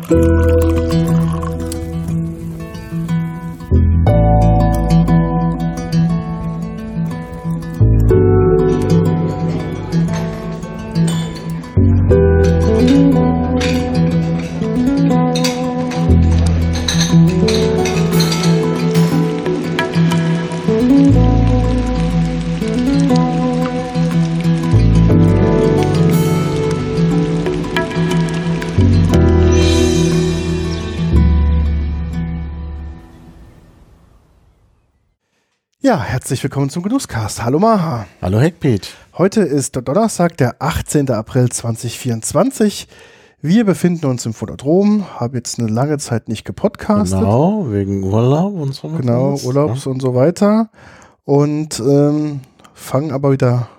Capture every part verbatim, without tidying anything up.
Ja, herzlich willkommen zum Genusscast. Hallo Maha. Hallo Heckpiet. Heute ist Donnerstag, der achtzehnten April zweitausendvierundzwanzig. Wir befinden uns im Photodrom, haben jetzt eine lange Zeit nicht gepodcastet. Genau, wegen Urlaub und so. Genau, was, Urlaubs ja. und so weiter. Und ähm, fangen aber wieder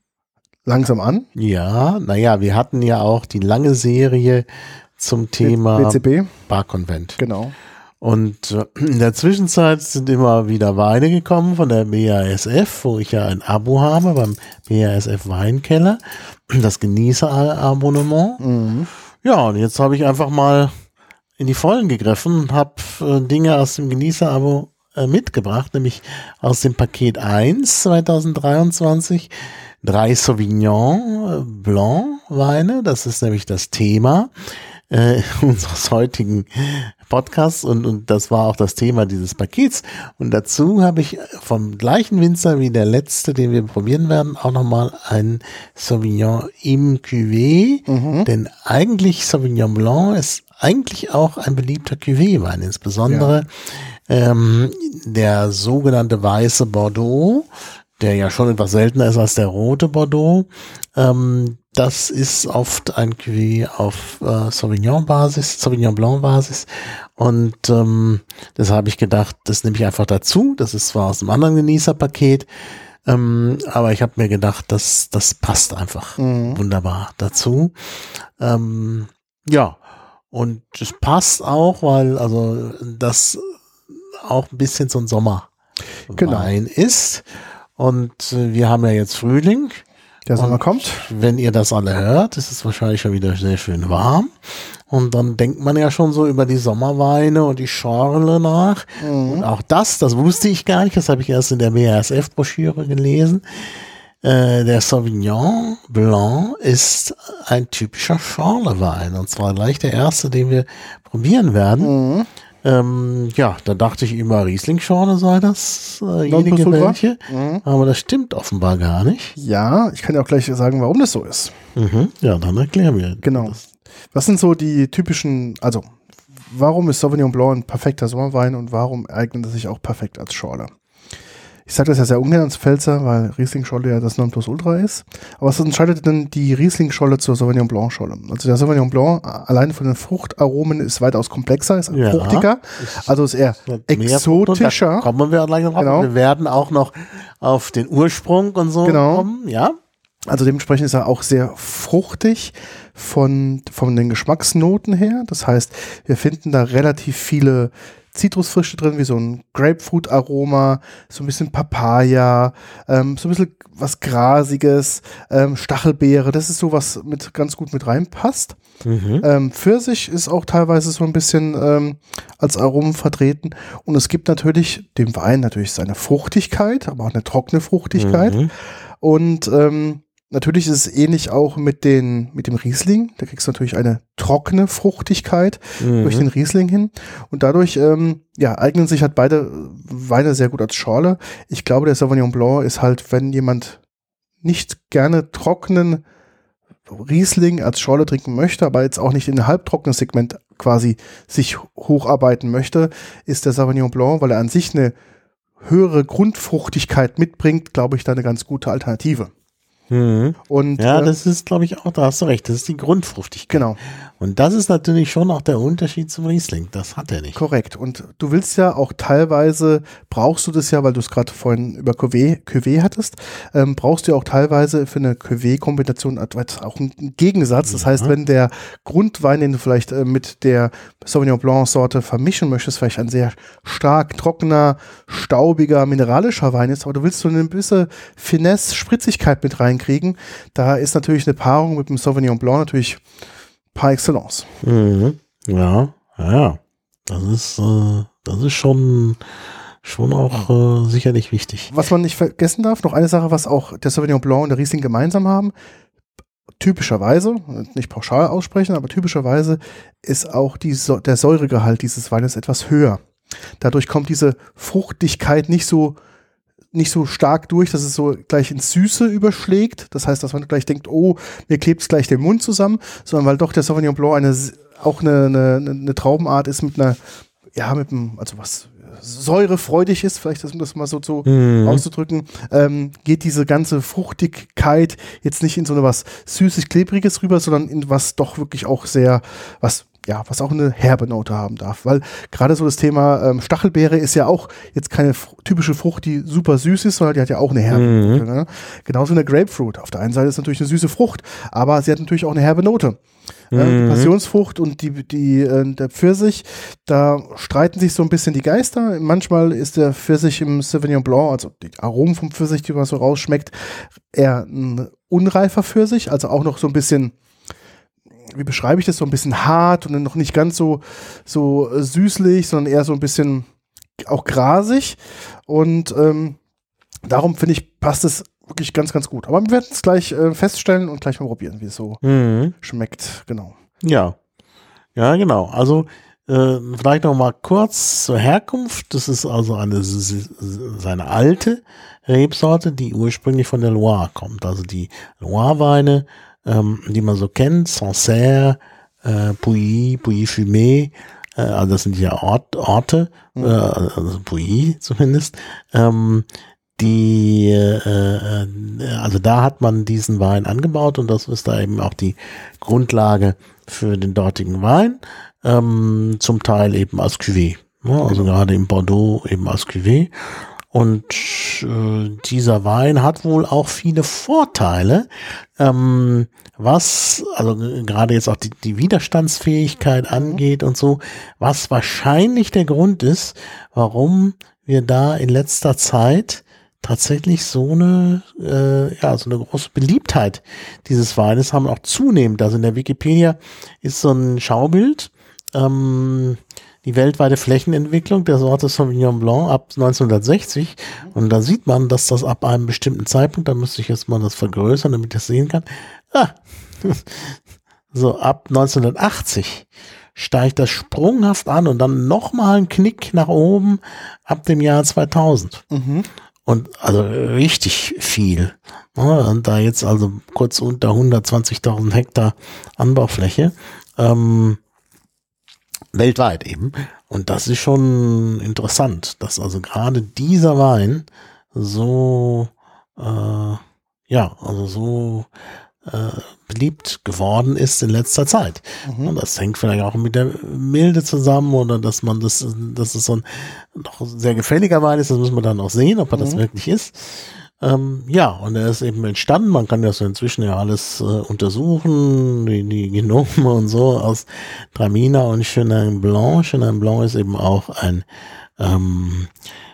langsam an. Ja, naja, wir hatten ja auch die lange Serie zum Thema B C B. Barkonvent. Genau. Und äh, in der Zwischenzeit sind immer wieder Weine gekommen von der B A S F, wo ich ja ein Abo habe beim B A S F Weinkeller, das Genießer-Abonnement. Mhm. Ja, und jetzt habe ich einfach mal in die Vollen gegriffen und habe äh, Dinge aus dem Genießer-Abo äh, mitgebracht, nämlich aus dem Paket eins zweitausenddreiundzwanzig drei Sauvignon äh, Blanc Weine, das ist nämlich das Thema äh, unseres heutigen Podcasts und, und das war auch das Thema dieses Pakets. Und dazu habe ich vom gleichen Winzer wie der letzte, den wir probieren werden, auch nochmal ein Sauvignon im Cuvée. Mhm. Denn eigentlich Sauvignon Blanc ist eigentlich auch ein beliebter Cuvée-Wein, insbesondere ja. ähm, der sogenannte weiße Bordeaux, der ja schon etwas seltener ist als der rote Bordeaux. Ähm, das ist oft ein Cuvée auf äh, Sauvignon-Basis, Sauvignon Blanc-Basis. Und ähm, das habe ich gedacht, das nehme ich einfach dazu. Das ist zwar aus einem anderen Genießerpaket, ähm, aber ich habe mir gedacht, das, das passt einfach mhm. wunderbar dazu. Ähm, ja, und es passt auch, weil also das auch ein bisschen so ein Sommerwein genau. ist. Und äh, wir haben ja jetzt Frühling. Der Sommer kommt. Wenn ihr das alle hört, ist es wahrscheinlich schon wieder sehr schön warm. Und dann denkt man ja schon so über die Sommerweine und die Schorle nach. Mhm. Und auch das, das wusste ich gar nicht, das habe ich erst in der B A S F-Broschüre gelesen. Äh, der Sauvignon Blanc ist ein typischer Schorlewein. Und zwar gleich der erste, den wir probieren werden. Mhm. Ähm, ja, da dachte ich immer, Riesling-Schorle sei das, äh, jenige welche, mhm. aber das stimmt offenbar gar nicht. Ja, ich kann ja auch gleich sagen, warum das so ist. Mhm. Ja, dann erklär mir. Genau. Das. Was sind so die typischen, also, warum ist Sauvignon Blanc ein perfekter Sommerwein und warum eignet er sich auch perfekt als Schorle? Ich sage das ja sehr ungern als Pfälzer, weil Riesling-Scholle ja das Nonplusultra ist. Aber was unterscheidet denn die Riesling-Scholle zur Sauvignon Blanc-Scholle? Also der Sauvignon Blanc alleine von den Fruchtaromen ist weitaus komplexer, ist ja, fruchtiger, also ist eher exotischer. Da kommen wir gleich noch drauf. Genau. Wir werden auch noch auf den Ursprung und so genau. kommen, ja. Also dementsprechend ist er auch sehr fruchtig von, von den Geschmacksnoten her. Das heißt, wir finden da relativ viele Zitrusfrische drin, wie so ein Grapefruit-Aroma, so ein bisschen Papaya, ähm, so ein bisschen was Grasiges, ähm, Stachelbeere, das ist so, was mit, ganz gut mit reinpasst. Mhm. Ähm, Pfirsich ist auch teilweise so ein bisschen ähm, als Aromen vertreten und es gibt natürlich dem Wein natürlich seine Fruchtigkeit, aber auch eine trockene Fruchtigkeit mhm. und ähm, natürlich ist es ähnlich auch mit, den, mit dem Riesling. Da kriegst du natürlich eine trockene Fruchtigkeit mhm. durch den Riesling hin. Und dadurch ähm, ja, eignen sich halt beide Weine sehr gut als Schorle. Ich glaube, der Sauvignon Blanc ist halt, wenn jemand nicht gerne trockenen Riesling als Schorle trinken möchte, aber jetzt auch nicht in ein halbtrockenes Segment quasi sich hocharbeiten möchte, ist der Sauvignon Blanc, weil er an sich eine höhere Grundfruchtigkeit mitbringt, glaube ich, da eine ganz gute Alternative. Mhm. Und, ja, äh, das ist, glaube ich, auch, da hast du recht, das ist die Grundfruchtigkeit. Genau. Und das ist natürlich schon auch der Unterschied zum Riesling, das hat er nicht. Korrekt. Und du willst ja auch teilweise, brauchst du das ja, weil du es gerade vorhin über Cuvée, Cuvée hattest, ähm, brauchst du ja auch teilweise für eine Cuvée-Kombination auch einen Gegensatz. Das ja. heißt, wenn der Grundwein, den du vielleicht äh, mit der Sauvignon Blanc-Sorte vermischen möchtest, vielleicht ein sehr stark trockener, staubiger, mineralischer Wein ist, aber du willst so eine gewisse Finesse, Spritzigkeit mit reinkriegen, da ist natürlich eine Paarung mit dem Sauvignon Blanc natürlich par excellence. Mhm. Ja, ja. Das ist, äh, das ist schon, schon auch äh, sicherlich wichtig. Was man nicht vergessen darf, noch eine Sache, was auch der Sauvignon Blanc und der Riesling gemeinsam haben, typischerweise, nicht pauschal aussprechen, aber typischerweise ist auch die, der Säuregehalt dieses Weines etwas höher. Dadurch kommt diese Fruchtigkeit nicht so nicht so stark durch, dass es so gleich ins Süße überschlägt. Das heißt, dass man gleich denkt, oh, mir klebt es gleich den Mund zusammen, sondern weil doch der Sauvignon Blanc eine, auch eine, eine, eine Traubenart ist mit einer, ja, mit einem, also was säurefreudig ist, vielleicht um das mal so, so mhm. auszudrücken, ähm, geht diese ganze Fruchtigkeit jetzt nicht in so eine was süßig-klebriges rüber, sondern in was doch wirklich auch sehr, was ja, was auch eine herbe Note haben darf, weil gerade so das Thema ähm, Stachelbeere ist ja auch jetzt keine f- typische Frucht, die super süß ist, sondern die hat ja auch eine herbe mhm. Note. Ne? Genauso eine Grapefruit. Auf der einen Seite ist natürlich eine süße Frucht, aber sie hat natürlich auch eine herbe Note. Mhm. Äh, die Passionsfrucht und die, die, äh, der Pfirsich, da streiten sich so ein bisschen die Geister. Manchmal ist der Pfirsich im Sauvignon Blanc, also die Aromen vom Pfirsich, die man so rausschmeckt, eher ein unreifer Pfirsich, also auch noch so ein bisschen, wie beschreibe ich das, so ein bisschen hart und dann noch nicht ganz so, so süßlich, sondern eher so ein bisschen auch grasig. Und ähm, darum finde ich, passt es wirklich ganz, ganz gut. Aber wir werden es gleich äh, feststellen und gleich mal probieren, wie es so mhm. schmeckt. Genau. Ja, ja, genau. Also äh, vielleicht noch mal kurz zur Herkunft. Das ist also eine seine alte Rebsorte, die ursprünglich von der Loire kommt. Also die Loire-Weine, Ähm, die man so kennt, Sancerre, äh, Pouilly, Pouilly-Fumé, äh, also das sind ja Ort, Orte, mhm. äh, also Pouilly zumindest, ähm, die, äh, also da hat man diesen Wein angebaut und das ist da eben auch die Grundlage für den dortigen Wein, ähm, zum Teil eben als Cuvée, ne? Also gerade im Bordeaux eben als Cuvée. Und äh, dieser Wein hat wohl auch viele Vorteile, ähm, was, also gerade jetzt auch die, die Widerstandsfähigkeit angeht und so, was wahrscheinlich der Grund ist, warum wir da in letzter Zeit tatsächlich so eine, äh, ja, so eine große Beliebtheit dieses Weines haben, auch zunehmend. Also in der Wikipedia ist so ein Schaubild, ähm, die weltweite Flächenentwicklung der Sorte Sauvignon Blanc ab neunzehnhundertsechzig. Und da sieht man, dass das ab einem bestimmten Zeitpunkt, da müsste ich jetzt mal das vergrößern, damit ich das sehen kann. Ah, so ab neunzehnhundertachtzig steigt das sprunghaft an und dann nochmal ein Knick nach oben ab dem Jahr zweitausend. Mhm. Und also richtig viel. Und da jetzt also kurz unter hundertzwanzigtausend Hektar Anbaufläche. Ähm, Weltweit eben. Und das ist schon interessant, dass also gerade dieser Wein so, äh, ja, also so äh, beliebt geworden ist in letzter Zeit. Mhm. Und das hängt vielleicht auch mit der Milde zusammen oder dass man das, dass es so ein noch sehr gefälliger Wein ist. Das müssen wir dann auch sehen, ob er mhm. das wirklich ist. Ähm, ja, und er ist eben entstanden, man kann das inzwischen ja alles äh, untersuchen, die, die Genome und so aus Traminer und Chenin Blanc. Chenin Blanc ist eben auch ein ähm,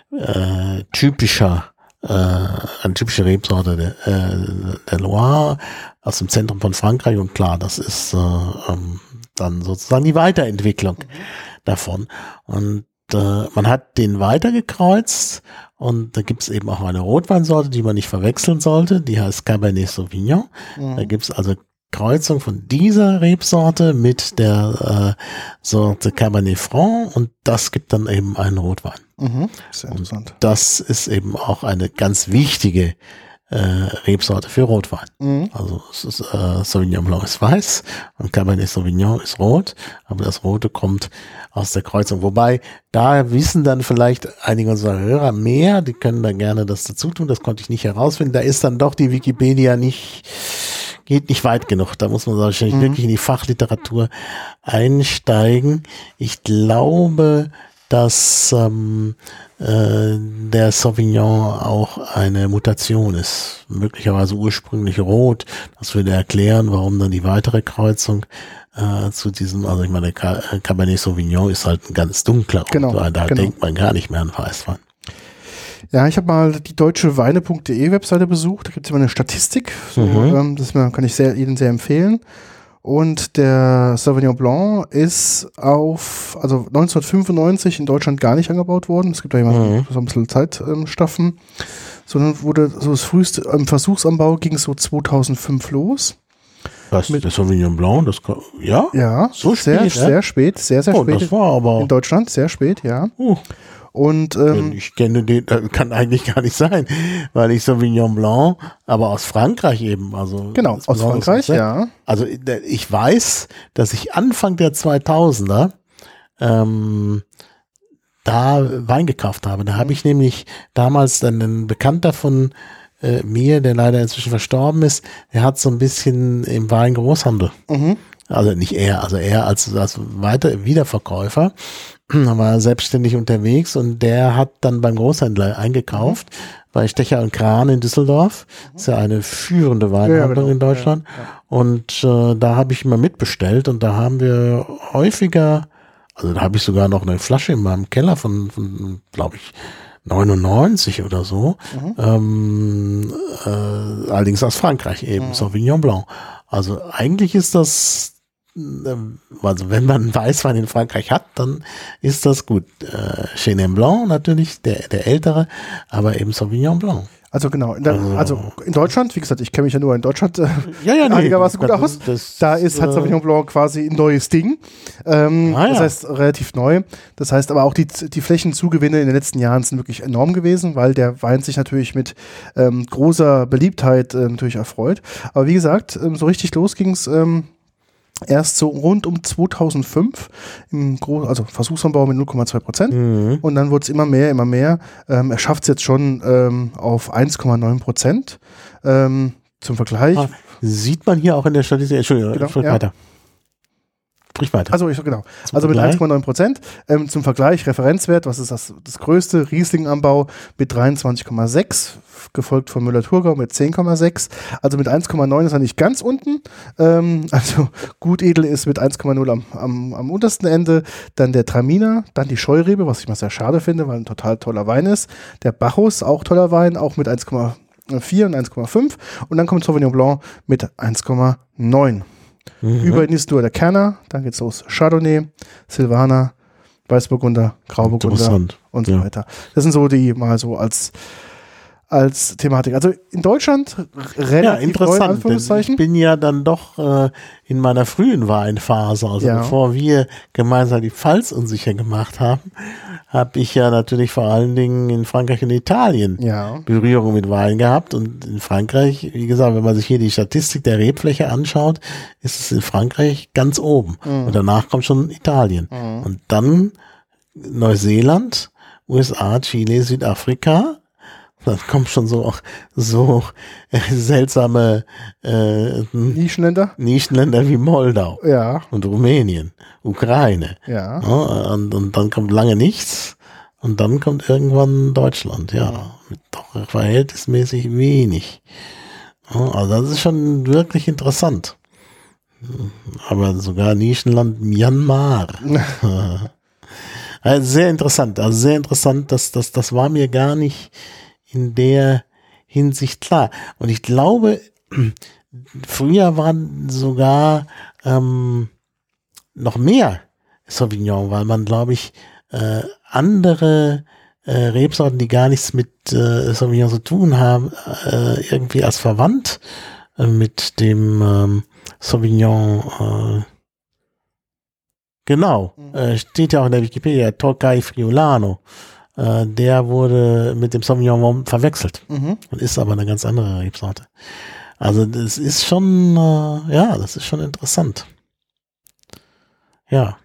äh, typischer, äh, eine typische Rebsorte der, äh, der Loire aus dem Zentrum von Frankreich und klar, das ist äh, ähm, dann sozusagen die Weiterentwicklung mhm. davon. Und äh, man hat den weitergekreuzt. Und da gibt's eben auch eine Rotweinsorte, die man nicht verwechseln sollte. Die heißt Cabernet Sauvignon. Mhm. Da gibt's also Kreuzung von dieser Rebsorte mit der äh, Sorte Cabernet Franc. Und das gibt dann eben einen Rotwein. Mhm. Sehr interessant. Und das ist eben auch eine ganz wichtige äh, Rebsorte für Rotwein. Mhm. Also es ist äh, Sauvignon Blanc ist weiß und Cabernet Sauvignon ist rot. Aber das Rote kommt aus der Kreuzung. Wobei, da wissen dann vielleicht einige unserer Hörer mehr, die können da gerne das dazu tun, das konnte ich nicht herausfinden. Da ist dann doch die Wikipedia nicht, geht nicht weit genug. Da muss man wahrscheinlich mhm. wirklich in die Fachliteratur einsteigen. Ich glaube, dass ähm, äh, der Sauvignon auch eine Mutation ist. Möglicherweise ursprünglich rot. Das würde erklären, warum dann die weitere Kreuzung äh, zu diesem, also ich meine, Cabernet Sauvignon ist halt ein ganz dunkler genau, Rotwein. Da genau. denkt man gar nicht mehr an Weißwein. Ja, ich habe mal die deutsche Weine punkt de Webseite besucht. Da gibt es immer eine Statistik. So, mhm. ähm, das kann ich sehr, Ihnen sehr empfehlen. Und der Sauvignon Blanc ist auf, also neunzehnhundertfünfundneunzig in Deutschland gar nicht angebaut worden. Es gibt da immer mhm. so ein bisschen Zeitstoffen. Sondern wurde so das früheste im Versuchsanbau ging es so zweitausendfünf los. Was, mit der Sauvignon Blanc, das kann, ja? Ja, so sehr, spät, sehr ja? spät, sehr, sehr oh, spät. Das war aber in Deutschland, sehr spät, ja. Uh. Und ähm, ich kenne den, kann eigentlich gar nicht sein, weil ich Sauvignon Blanc, aber aus Frankreich eben, also genau, aus Frankreich, ja. Also ich weiß, dass ich Anfang der zweitausender ähm, da Wein gekauft habe. Da habe ich nämlich damals dann einen Bekannter von äh, mir, der leider inzwischen verstorben ist, der hat so ein bisschen im Weingroßhandel. Mhm. Also nicht er, also er als, als weiter Wiederverkäufer. Da war er selbstständig unterwegs und der hat dann beim Großhändler eingekauft, mhm. bei Stecher und Kran in Düsseldorf. Das ist ja eine führende Weinhandlung ja, genau. in Deutschland. Ja, ja. Und äh, da habe ich immer mitbestellt und da haben wir häufiger, also da habe ich sogar noch eine Flasche in meinem Keller von, von glaube ich, neunundneunzig oder so. Mhm. Ähm, äh, allerdings aus Frankreich eben, mhm. Sauvignon Blanc. Also eigentlich ist das, also wenn man Weißwein in Frankreich hat, dann ist das gut. Äh, Chenin Blanc natürlich, der, der ältere, aber eben Sauvignon Blanc. Also genau, in der, also, also in Deutschland, wie gesagt, ich kenne mich ja nur in Deutschland äh, ja, ja, nee, einigermaßen gut das, aus. Das, da ist halt Sauvignon Blanc quasi ein neues Ding. Ähm, ah, ja. Das heißt, relativ neu. Das heißt aber auch, die, die Flächenzugewinne in den letzten Jahren sind wirklich enorm gewesen, weil der Wein sich natürlich mit ähm, großer Beliebtheit äh, natürlich erfreut. Aber wie gesagt, ähm, so richtig los ging es ähm, erst so rund um zweitausendfünf, im Gro- also Versuchsanbau mit null Komma zwei Prozent. Mhm. Und dann wurde es immer mehr, immer mehr. Ähm, er schafft es jetzt schon ähm, auf eins Komma neun Prozent. Ähm, zum Vergleich. Ah, sieht man hier auch in der Statistik. Entschuldigung, genau, sprich ja. weiter. Sprich weiter. Also ich, genau. Zum also mit Vergleich? eins Komma neun Prozent. Ähm, zum Vergleich, Referenzwert, was ist das, das größte? Riesling-Anbau mit dreiundzwanzig Komma sechs, gefolgt von Müller-Thurgau mit zehn Komma sechs. Also mit eins Komma neun ist er nicht ganz unten. Ähm, also Gutedel ist mit eins Komma null am, am, am untersten Ende. Dann der Traminer, dann die Scheurebe, was ich mal sehr schade finde, weil ein total toller Wein ist. Der Bacchus, auch toller Wein, auch mit eins Komma vier und eins Komma fünf. Und dann kommt Sauvignon Blanc mit eins Komma neun. Mhm. Über ihn ist nur der Kerner, dann geht's los. Chardonnay, Silvaner, Weißburgunder, Grauburgunder und so ja. weiter. Das sind so die mal so als als Thematik. Also in Deutschland relativ ja, interessant, neu, in Anführungszeichen. Ich bin ja dann doch äh, in meiner frühen Weinphase, also ja. bevor wir gemeinsam die Pfalz unsicher gemacht haben, habe ich ja natürlich vor allen Dingen in Frankreich und Italien ja. Berührung mit Wein gehabt. Und in Frankreich, wie gesagt, wenn man sich hier die Statistik der Rebfläche anschaut, ist es in Frankreich ganz oben. Mhm. Und danach kommt schon Italien. Mhm. Und dann Neuseeland, U S A, Chile, Südafrika. Dann kommen schon so so äh, seltsame äh, Nischenländer? Nischenländer wie Moldau ja. und Rumänien, Ukraine. Ja. ja und, und dann kommt lange nichts und dann kommt irgendwann Deutschland, ja, mit doch verhältnismäßig wenig. Ja, also das ist schon wirklich interessant. Aber sogar Nischenland Myanmar. Also sehr interessant, also sehr interessant, dass das das war mir gar nicht in der Hinsicht klar. Und ich glaube, früher waren sogar ähm, noch mehr Sauvignon, weil man, glaube ich, äh, andere äh, Rebsorten, die gar nichts mit äh, Sauvignon zu tun haben, äh, irgendwie als verwandt äh, mit dem ähm, Sauvignon äh, genau, äh, steht ja auch in der Wikipedia, Tokai Friulano. Der wurde mit dem Sauvignon verwechselt mhm. und ist aber eine ganz andere Rebsorte. Also das ist schon, äh, ja, das ist schon interessant. Ja.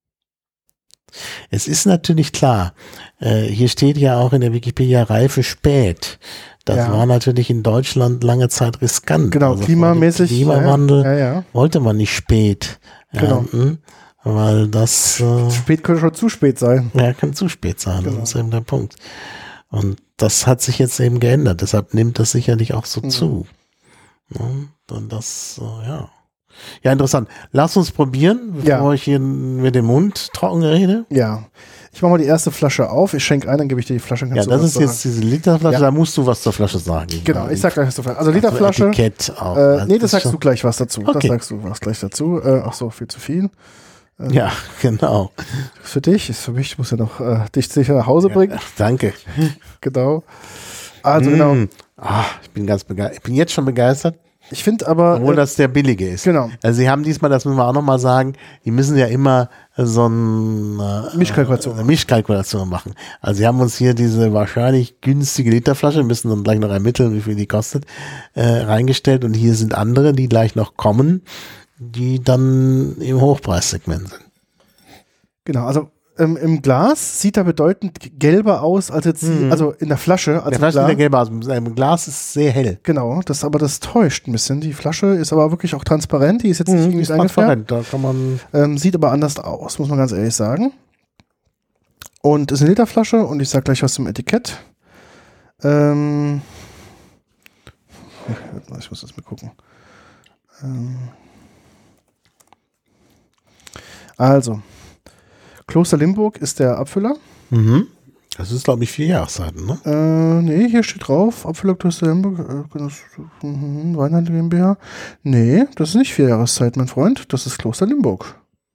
Es ist natürlich klar, äh, hier steht ja auch in der Wikipedia Reife spät. Das ja. war natürlich in Deutschland lange Zeit riskant. Genau, also klimamäßig. Klimawandel ja, ja, ja. wollte man nicht spät genau. ernten. Weil das äh, spät könnte schon zu spät sein. Ja, kann zu spät sein. Genau. Das ist eben der Punkt. Und das hat sich jetzt eben geändert. Deshalb nimmt das sicherlich auch so mhm. zu. Ja, und das, äh, ja. Ja, interessant. Lass uns probieren, bevor ja. ich hier mit dem Mund trocken rede. Ja. Ich mache mal die erste Flasche auf. Ich schenke ein, dann gebe ich dir die Flasche. Ja, das ist sagen. Jetzt diese Literflasche. Ja. Da musst du was zur Flasche sagen. Genau, ich sag gleich was zur Flasche. Also Literflasche. Etikett auch. Äh, nee, das, das sagst du gleich was dazu. Okay. Das sagst du was gleich dazu. Äh, ach so, viel zu viel. Äh, ja, genau. Für dich, ist für mich. Ich muss ja noch äh, dich sicher nach Hause bringen. Ja, danke. Genau. Also mm. genau. Ah, ich bin ganz begeistert. Ich bin jetzt schon begeistert. Ich finde aber. Obwohl äh, das der billige ist. Genau. Also sie haben diesmal, das müssen wir auch nochmal sagen, die müssen ja immer so ein, äh, Mischkalkulation. eine Mischkalkulation machen. Also sie haben uns hier diese wahrscheinlich günstige Literflasche, müssen dann gleich noch ermitteln, wie viel die kostet, äh, reingestellt. Und hier sind andere, die gleich noch kommen, die dann im Hochpreissegment sind. Genau, also ähm, im Glas sieht er bedeutend gelber aus als jetzt, mhm. also in der Flasche. Also der Flasche sieht gelber aus, im Glas ist sehr hell. Genau, das aber das täuscht ein bisschen. Die Flasche ist aber wirklich auch transparent, die ist jetzt nicht mhm, irgendwie eingefärbt. Da kann man ähm, sieht aber anders aus, muss man ganz ehrlich sagen. Und ist eine Literflasche und ich sag gleich was zum Etikett. Ähm, ich muss das mal gucken. Ähm, also Kloster Limburg ist der Abfüller. Mhm. Das ist, glaube ich, vier Jahreszeiten, ne? Äh, nee, hier steht drauf, Abfüller Kloster Limburg, äh, uh, Weinhandel GmbH. Nee, das ist nicht vier Jahreszeiten, mein Freund. Das ist Kloster Limburg.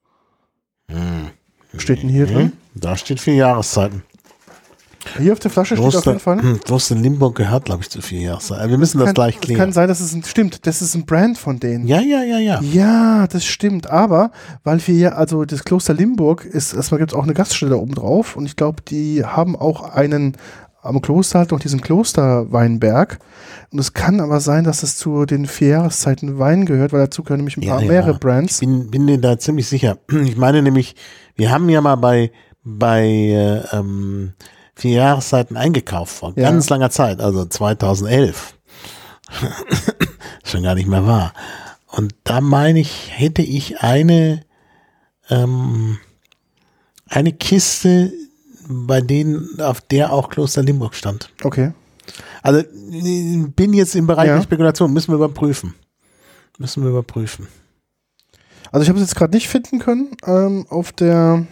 Mhm. Steht denn hier mhm. drin? Da steht vier Jahreszeiten. Hier auf der Flasche Kloster, steht auf jeden Fall. Kloster Limburg gehört, glaube ich, zu vier Jahreszeiten. Wir müssen das, das kann, gleich klären. Es kann sein, dass es ein, stimmt, das ist ein Brand von denen. Ja, ja, ja, ja. Ja, das stimmt. Aber, weil wir hier, also das Kloster Limburg ist, erstmal gibt es auch eine Gaststätte da oben drauf und ich glaube, die haben auch einen, am Kloster halt noch diesen Klosterweinberg. Und es kann aber sein, dass es zu den vier Jahreszeiten Wein gehört, weil dazu gehören nämlich ein paar ja, mehrere ja. Brands. Ich bin, bin mir da ziemlich sicher. Ich meine nämlich, wir haben ja mal bei, bei, äh, ähm, vier Jahreszeiten eingekauft vor ja. ganz langer Zeit, also zweitausendelf. Schon gar nicht mehr wahr. Und da meine ich, hätte ich eine ähm, eine Kiste, bei denen, auf der auch Kloster Limburg stand. Okay. Also bin jetzt im Bereich ja. der Spekulation, müssen wir überprüfen. Müssen wir überprüfen. Also ich habe es jetzt gerade nicht finden können ähm, auf der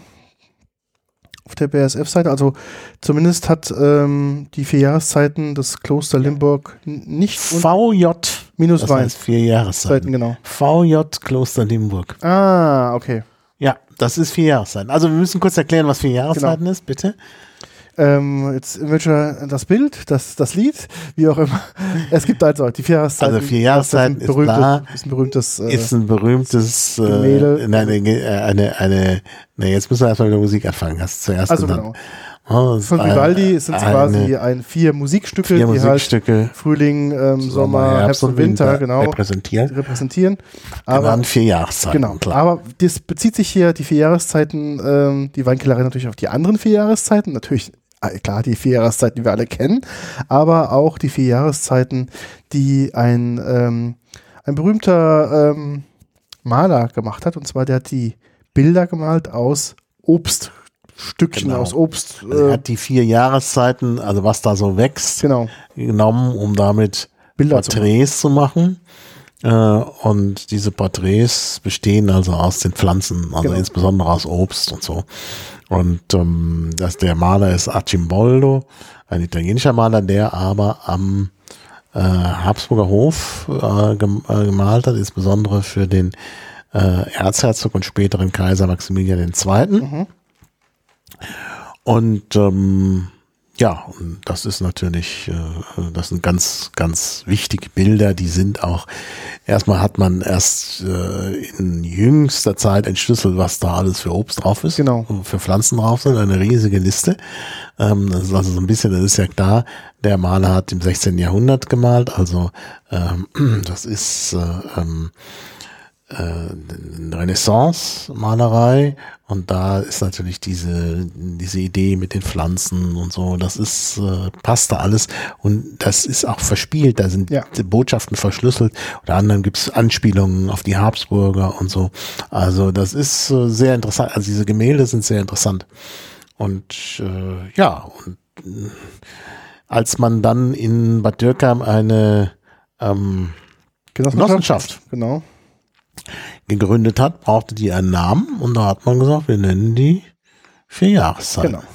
auf der B A S F-Seite, also zumindest hat ähm, die vier Jahreszeiten des Kloster Limburg nicht V J minus das Wein. heißt vier Jahreszeiten. Genau. V J Kloster Limburg. Ah, okay. Ja, das ist vier Jahreszeiten. Also wir müssen kurz erklären, was vier Jahreszeiten genau. ist, bitte. Ähm, jetzt in welcher das Bild, das, das Lied, wie auch immer. Es gibt also die vier Jahreszeiten. Also vier Jahreszeiten ist, berühmtes, da, ist ein berühmtes äh, ist ein berühmtes äh, Gemälde. Eine, eine, eine, eine, ne, jetzt müssen wir erstmal mit der Musik anfangen, hast du zuerst also genannt. Genau. Oh, von Vivaldi sind es quasi ein, vier Musikstücke, vier die Musikstücke, halt Frühling, ähm, Sommer, Sommer, Herbst und Winter, Winter genau, repräsentieren. repräsentieren. Aber dann vier Jahreszeiten, genau, klar. Aber das bezieht sich hier, die vier Jahreszeiten, ähm, die Weinkellerei natürlich auf die anderen vier Jahreszeiten, natürlich klar, die vier Jahreszeiten, die wir alle kennen, aber auch die vier Jahreszeiten, die ein, ähm, ein berühmter ähm, Maler gemacht hat, und zwar der hat die Bilder gemalt aus Obststückchen, genau. aus Obst. Also er hat die vier Jahreszeiten, also was da so wächst, genau. genommen, um damit Bilder Porträts zu machen. Äh, und diese Porträts bestehen also aus den Pflanzen, also genau. insbesondere aus Obst und so. Und ähm, das, der Maler ist Arcimboldo, ein italienischer Maler, der aber am äh, Habsburger Hof äh, gemalt hat, insbesondere für den äh, Erzherzog und späteren Kaiser Maximilian der Zweite. Mhm. Und ähm, ja, und das ist natürlich, äh, das sind ganz, ganz wichtige Bilder, die sind auch, erstmal hat man erst äh, in jüngster Zeit entschlüsselt, was da alles für Obst drauf ist, genau. für Pflanzen drauf sind, eine riesige Liste. Ähm, das ist also so ein bisschen, das ist ja klar, der Maler hat im sechzehnten Jahrhundert gemalt, also ähm, das ist äh, ähm, eine Renaissance-Malerei und da ist natürlich diese diese Idee mit den Pflanzen und so, das ist äh, passt da alles und das ist auch verspielt, da sind ja. die Botschaften verschlüsselt, unter anderem gibt es Anspielungen auf die Habsburger und so, also das ist äh, sehr interessant, also diese Gemälde sind sehr interessant und äh, ja, und äh, als man dann in Bad Dürkheim eine ähm, Genossenschaft genau gegründet hat, brauchte die einen Namen und da hat man gesagt, wir nennen die vier Jahreszeiten. Genau.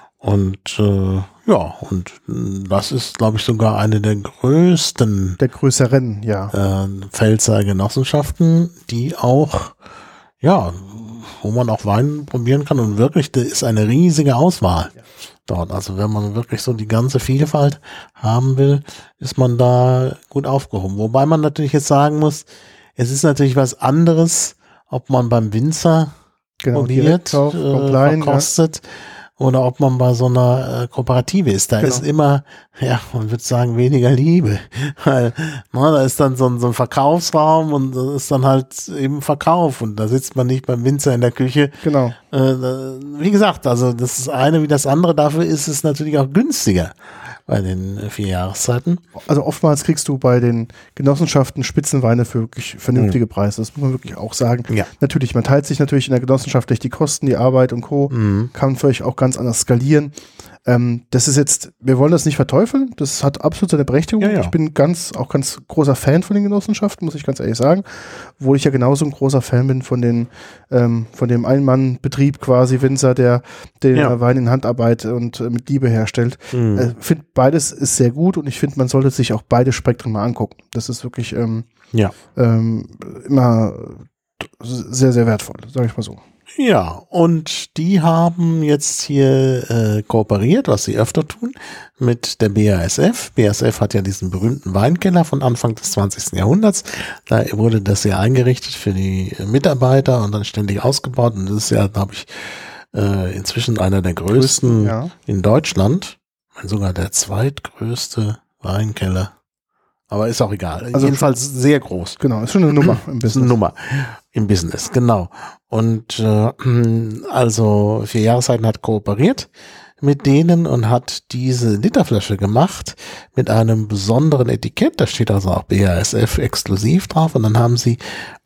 Und äh, ja, und das ist, glaube ich, sogar eine der größten Der größeren, ja. äh, Pfälzer Genossenschaften, die auch, ja, wo man auch Wein probieren kann und wirklich, da ist eine riesige Auswahl Ja. dort. Also wenn man wirklich so die ganze Vielfalt haben will, ist man da gut aufgehoben. Wobei man natürlich jetzt sagen muss, es ist natürlich was anderes, ob man beim Winzer Genau, probiert, Direktkauf, äh, vom Kleinen, verkostet, oder ob man bei so einer äh, Kooperative ist. Da Genau. ist immer, ja, man würde sagen, weniger Liebe. Weil, na, da ist dann so ein, so ein Verkaufsraum und das ist dann halt eben Verkauf und da sitzt man nicht beim Winzer in der Küche. Genau. Äh, da, wie gesagt, also das ist eine wie das andere. Dafür ist es natürlich auch günstiger bei den äh, vier Jahreszeiten. Also oftmals kriegst du bei den Genossenschaften Spitzenweine für wirklich vernünftige Mhm. Preise. Das muss man wirklich auch sagen. Ja. Natürlich, man teilt sich natürlich in der Genossenschaft durch die Kosten, die Arbeit und Co. Mhm. Kann vielleicht auch ganz anders skalieren. Ähm, das ist jetzt, wir wollen das nicht verteufeln. Das hat absolut seine Berechtigung. Ja, ja. Ich bin ganz, auch ganz großer Fan von den Genossenschaften, muss ich ganz ehrlich sagen. Obwohl ich ja genauso ein großer Fan bin von den, ähm, von dem Ein-Mann-Betrieb quasi, Winzer, der den Ja. Wein in Handarbeit und äh, mit Liebe herstellt. Mhm. Äh, finde beides ist sehr gut und ich finde, man sollte sich auch beide Spektren mal angucken. Das ist wirklich ähm, Ja. ähm, immer sehr, sehr wertvoll, sage ich mal so. Ja, und die haben jetzt hier äh, kooperiert, was sie öfter tun, mit der B A S F. B A S F hat ja diesen berühmten Weinkeller von Anfang des zwanzigsten Jahrhunderts. Da wurde das ja eingerichtet für die Mitarbeiter und dann ständig ausgebaut. Und das ist ja, glaube ich, äh, inzwischen einer der größten Ja. in Deutschland. Sogar der zweitgrößte Weinkeller. Aber ist auch egal. Also jedenfalls sehr groß. Genau, ist schon eine Nummer im Das ist eine Business. Nummer im Business, genau. Und äh, also vier Jahreszeiten hat kooperiert mit denen und hat diese Literflasche gemacht mit einem besonderen Etikett. Da steht also auch B A S F exklusiv drauf. Und dann haben sie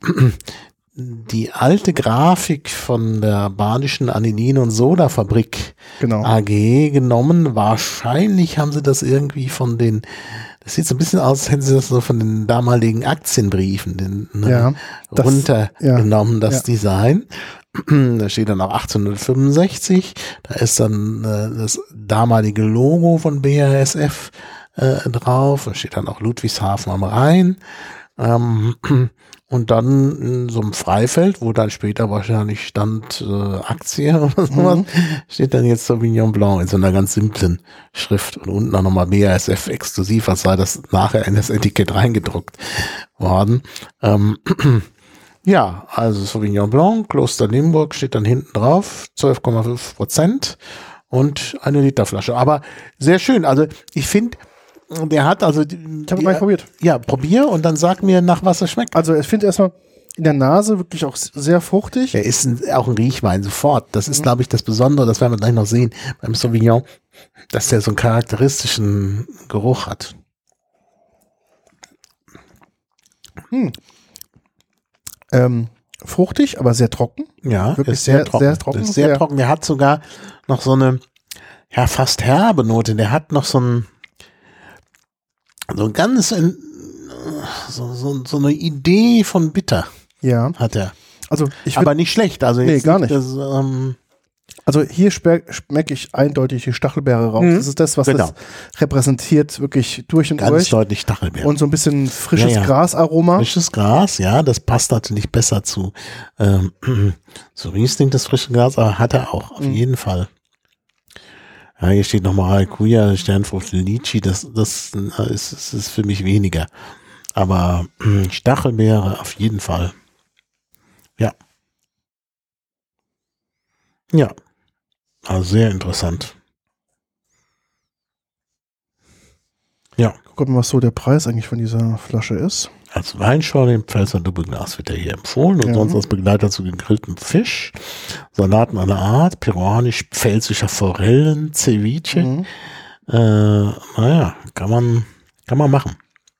die alte Grafik von der Badischen Anilin- und Soda-Fabrik Genau. A G genommen. Wahrscheinlich haben sie das irgendwie von den, das sieht so ein bisschen aus, als hätten sie das so von den damaligen Aktienbriefen den, ne, Ja, das- runtergenommen, das ja. Design. Da steht dann auch achtzehnhundertfünfundsechzig. Da ist dann äh, das damalige Logo von B A S F äh, drauf. Da steht dann auch Ludwigshafen am Rhein. Ähm, und dann in so einem Freifeld, wo dann später wahrscheinlich stand äh, Aktie oder sowas, Mhm. steht dann jetzt Sauvignon Blanc in so einer ganz simplen Schrift und unten auch nochmal B A S F exklusiv, als sei das nachher in das Etikett reingedruckt worden. Ähm, ja, also Sauvignon Blanc, Kloster Limburg steht dann hinten drauf, zwölf Komma fünf Prozent und eine Literflasche. Aber sehr schön, also ich finde, der hat also die, Ich habe mal probiert. ja, probier und dann sag mir, nach was er schmeckt. Also ich finde erstmal in der Nase wirklich auch sehr fruchtig. Er ist ein, auch ein Riechwein sofort. Das ist, glaube ich, das Besondere, das werden wir gleich noch sehen beim Sauvignon, dass der so einen charakteristischen Geruch hat. Ähm, fruchtig, aber sehr trocken. Ja, Wirklich ist sehr, sehr- trocken. sehr trocken, Ist sehr sehr- trocken. Der hat sogar noch so eine, ja, fast herbe Note. Der hat noch so ein, so ein ganz, in, so, so, so eine Idee von bitter Ja, hat er. also ich Aber würd, nicht schlecht. Also Nee, jetzt gar nicht. Das, ähm, also hier schmecke ich eindeutig die Stachelbeere raus. Mhm. Das ist das, was Genau. das repräsentiert, wirklich durch und ganz durch. deutlich Stachelbeere. Und so ein bisschen frisches Ja, ja. Grasaroma. Frisches Gras, ja, das passt natürlich besser zu, ähm, zu Riesling, das frische Gras, aber hat er auch, auf Mhm. jeden Fall. Ja, hier steht nochmal Maracuja, Sternfrucht, Litchi, das, das äh, ist, ist, ist für mich weniger. Aber äh, Stachelbeere auf jeden Fall. Ja. Ja. Also sehr interessant. Ja. Guck mal, was so der Preis eigentlich von dieser Flasche ist. Als Weinschorle im Pfälzer Doppelglas wird er hier empfohlen und Ja. sonst als Begleiter zu gegrilltem Fisch, Salaten aller Art, peruanisch-pfälzischer Forellen, Ceviche. Mhm. Äh, naja, kann man, kann man machen.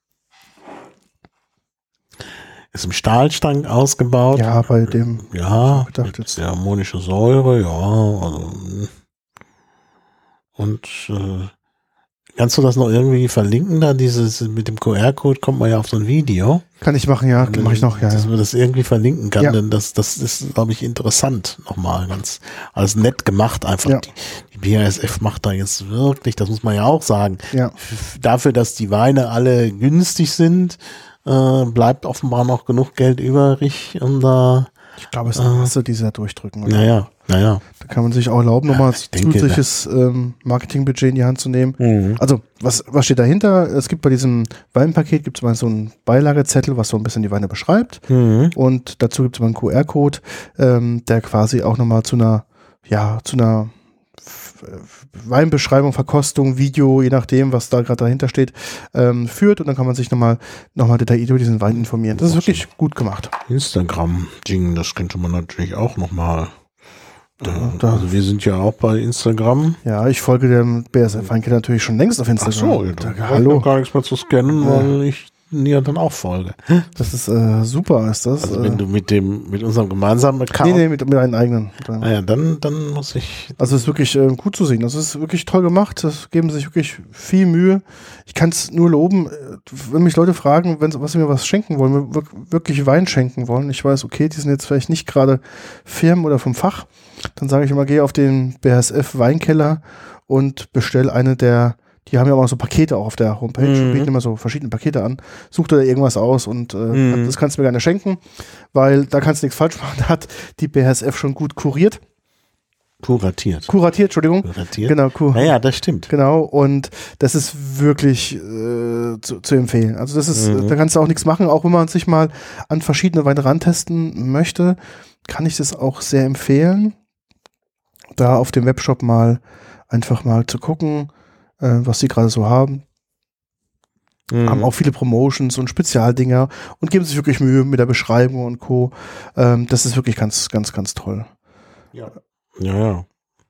Ist im Stahlstank ausgebaut. Ja, bei dem Ja, gedacht mit jetzt. der harmonische Säure, ja. Also, und äh, Kannst du das noch irgendwie verlinken da? Dieses mit dem Q R-Code kommt man ja auf so ein Video. Kann ich machen, ja, mache ich noch, ja. Dass man das irgendwie verlinken kann, Ja. denn das, das ist, glaube ich, interessant nochmal. Ganz, also nett gemacht einfach. Ja. Die, die B A S F macht da jetzt wirklich, das muss man ja auch sagen, Ja. f- dafür, dass die Weine alle günstig sind, äh, bleibt offenbar noch genug Geld übrig, um da, Ich glaube, es ist eine Masse, die sie da durchdrücken. Oder? naja, naja. Da kann man sich auch erlauben, nochmal ich denke, zusätzliches ähm, Marketingbudget in die Hand zu nehmen. Mhm. Also, was, was steht dahinter? Es gibt bei diesem Weinpaket gibt es mal so einen Beilagezettel, was so ein bisschen die Weine beschreibt. Mhm. Und dazu gibt es mal einen Q R-Code, ähm, der quasi auch nochmal zu einer, ja, zu einer F- F- Weinbeschreibung, Verkostung, Video, je nachdem, was da gerade dahinter steht, ähm, führt. Und dann kann man sich nochmal noch mal detailliert über diesen Wein informieren. Das ist wirklich gut gemacht. Instagram-Ding, das könnte man natürlich auch nochmal. Ja, da- Also wir sind ja auch bei Instagram. Ja, ich folge dem B S F-Weinkeller natürlich schon längst auf Instagram. da da, hallo. hallo. Gar nichts mehr zu scannen, weil ich dir dann auch folge. Das ist äh, super, ist das. Also äh, wenn du mit dem, mit unserem gemeinsamen nee, Account. nee, mit, mit einem eigenen. Mit einem. Naja, dann, dann muss ich. Also es ist wirklich äh, gut zu sehen. Das ist wirklich toll gemacht. Das geben sich wirklich viel Mühe. Ich kann es nur loben, äh, wenn mich Leute fragen, wenn, was sie mir was schenken wollen, mir wirk- wirklich Wein schenken wollen. Ich weiß, okay, die sind jetzt vielleicht nicht gerade Firmen oder vom Fach. Dann sage ich immer, geh auf den B S F Weinkeller und bestell eine der, die haben ja auch so Pakete auch auf der Homepage, Mhm. bieten immer so verschiedene Pakete an. Such dir da irgendwas aus und äh, Mhm. das kannst du mir gerne schenken, weil da kannst du nichts falsch machen. Da hat die B S F schon gut kuriert. Kuratiert. Kuratiert, Entschuldigung. Kuratiert. Genau, kur Naja, das stimmt. genau. Und das ist wirklich äh, zu, zu empfehlen. Also das ist, Mhm. da kannst du auch nichts machen. Auch wenn man sich mal an verschiedene Weine rantesten möchte, kann ich das auch sehr empfehlen, da auf dem Webshop mal einfach mal zu gucken, äh, was sie gerade so haben. Mhm. Haben auch viele Promotions und Spezialdinger und geben sich wirklich Mühe mit der Beschreibung und Co. Ähm, das ist wirklich ganz, ganz, ganz toll. Ja. Ja, ja.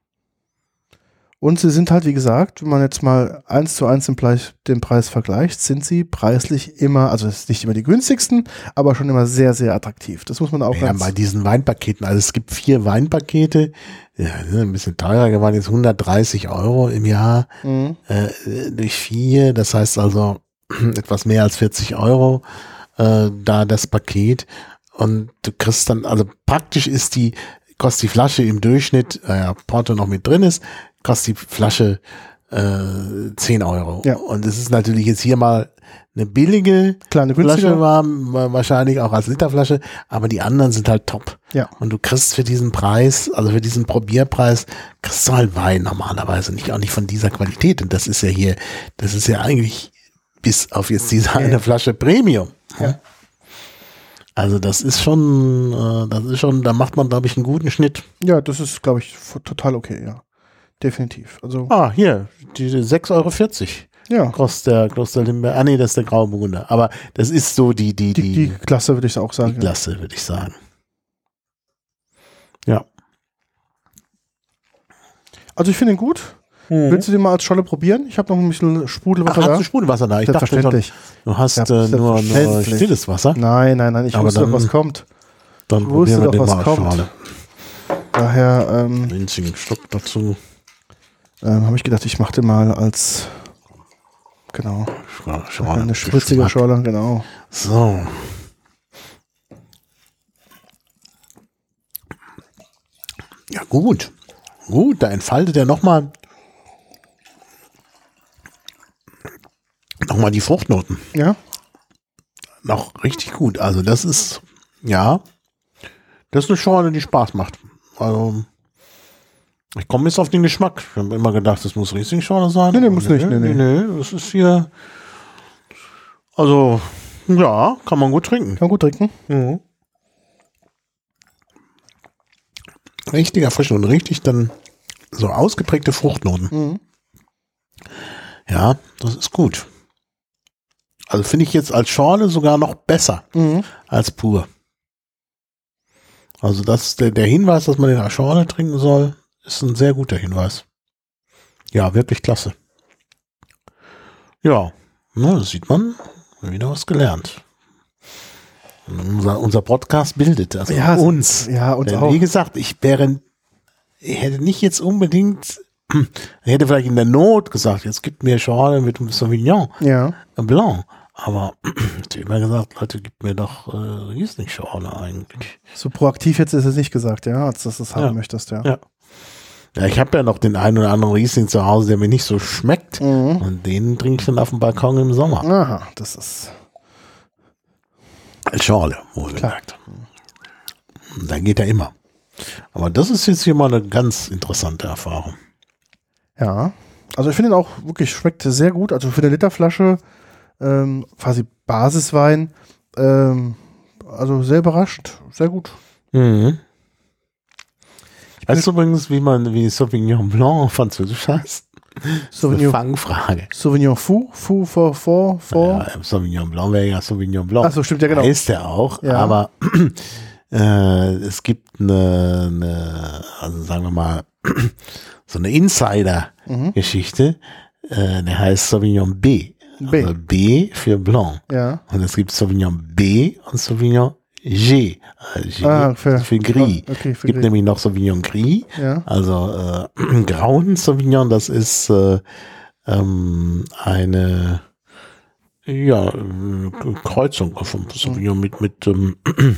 Und sie sind halt, wie gesagt, wenn man jetzt mal eins zu eins den Preis, den Preis vergleicht, sind sie preislich immer, also es ist nicht immer die günstigsten, aber schon immer sehr, sehr attraktiv. Das muss man auch Ja, ganz, bei diesen Weinpaketen, also es gibt vier Weinpakete, ja, die sind ein bisschen teurer geworden, jetzt hundertdreißig Euro im Jahr Mhm. äh, durch vier, das heißt also etwas mehr als vierzig Euro äh, da das Paket und du kriegst dann, also praktisch ist die, kostet die Flasche im Durchschnitt, äh, ja, Porto noch mit drin ist, kostet die Flasche äh, zehn Euro. Ja. Und es ist natürlich jetzt hier mal eine billige kleine Flasche, günstiger. war wa- wahrscheinlich auch als Literflasche, aber die anderen sind halt top. Ja. Und du kriegst für diesen Preis, also für diesen Probierpreis, kriegst du halt Wein normalerweise nicht, auch nicht von dieser Qualität. Und das ist ja hier, das ist ja eigentlich bis auf jetzt diese eine Flasche Premium. Ja. Also das ist schon, äh, das ist schon, da macht man, glaube ich, einen guten Schnitt. Ja, das ist, glaube ich, f- total okay, ja. Definitiv. Also, Ah, hier, die sechs Euro vierzig ja, kostet der Kloster Limberg. Ah nee, das ist der Graue Burgunder. Aber das ist so die, die, die, die, die Klasse würde ich auch die sagen. Klasse, würde ich sagen. Ja. Also ich finde ihn gut. Willst du den mal als Scholle probieren? Ich habe noch ein bisschen Ach, Sprudelwasser hast da. du Sprudelwasser da? Ich dachte schon, Selbstverständlich. du hast Ja, äh, nur, nur selbstverständlich. stilles Wasser. Nein, nein, nein, ich Aber wusste doch, dann- was kommt. Dann Ich wusste probieren wir doch, den was mal als kommt. Schale. Daher ähm, Winzigen Stock dazu. ähm, habe ich gedacht, ich mache den mal als, genau, Schale, Schale. eine spritzige Geschmack. Schorle, genau. So. Ja, gut. Gut, da entfaltet er nochmal noch mal die Fruchtnoten. Ja, Noch richtig gut. Also das ist, ja, das ist eine Schorle, die Spaß macht. Also ich komme jetzt auf den Geschmack. Ich habe immer gedacht, das muss Riesling-Schorle sein. Nee, nee, muss nicht, nee, nee. nee, das ist hier, also, ja, kann man gut trinken. kann gut trinken. Mhm. Richtig erfrischend und richtig dann so ausgeprägte Fruchtnoten. Mhm. Ja, das ist gut. Also finde ich jetzt als Schorle sogar noch besser Mhm. als pur. Also das der, der Hinweis, dass man den als Schorle trinken soll, ist ein sehr guter Hinweis. Ja, wirklich klasse. Ja, na, das sieht man, wieder was gelernt. Und unser, unser Podcast bildet also Ja, uns. Ja, uns Denn auch. wie gesagt, ich wäre, ich hätte nicht jetzt unbedingt er hätte vielleicht in der Not gesagt, jetzt gibt mir Schorle mit einem Sauvignon Ja. Blanc. Aber hat immer gesagt, Leute, gibt mir doch äh, Riesling-Schorle eigentlich. So proaktiv jetzt ist es nicht gesagt, ja, als dass du es haben Ja. möchtest, ja. Ja. Ja, ich habe ja noch den einen oder anderen Riesling zu Hause, der mir nicht so schmeckt. Mhm. Und den trinke ich dann auf dem Balkon im Sommer. Aha, das ist Schorle, wohlgemerkt. Dann geht er immer. Aber das ist jetzt hier mal eine ganz interessante Erfahrung. ja. Also ich finde ihn auch wirklich, schmeckt sehr gut. Also für eine Literflasche ähm, quasi Basiswein. Ähm, also sehr überrascht, sehr gut. Mhm. Weißt du übrigens, wie man, wie Sauvignon Blanc auf Französisch heißt? Sauvignon, Eine Fangfrage. Sauvignon Fou, Fou, for, for, for. Ja, Sauvignon Blanc wäre ja Sauvignon Blanc. Achso, stimmt, ja genau. Heißt er auch, Ja. aber äh, es gibt eine, eine, also sagen wir mal, so eine Insider-Geschichte, Mhm. äh, der heißt Sauvignon B. B. Also B für Blanc. Ja. Und es gibt Sauvignon B und Sauvignon G. Äh, G Ah, für- für Gris. okay, Es für gibt Gris. nämlich noch Sauvignon Gris, Ja. also äh, grauen Sauvignon, das ist äh, ähm, eine ja, äh, Kreuzung vom Sauvignon mit, mit ähm,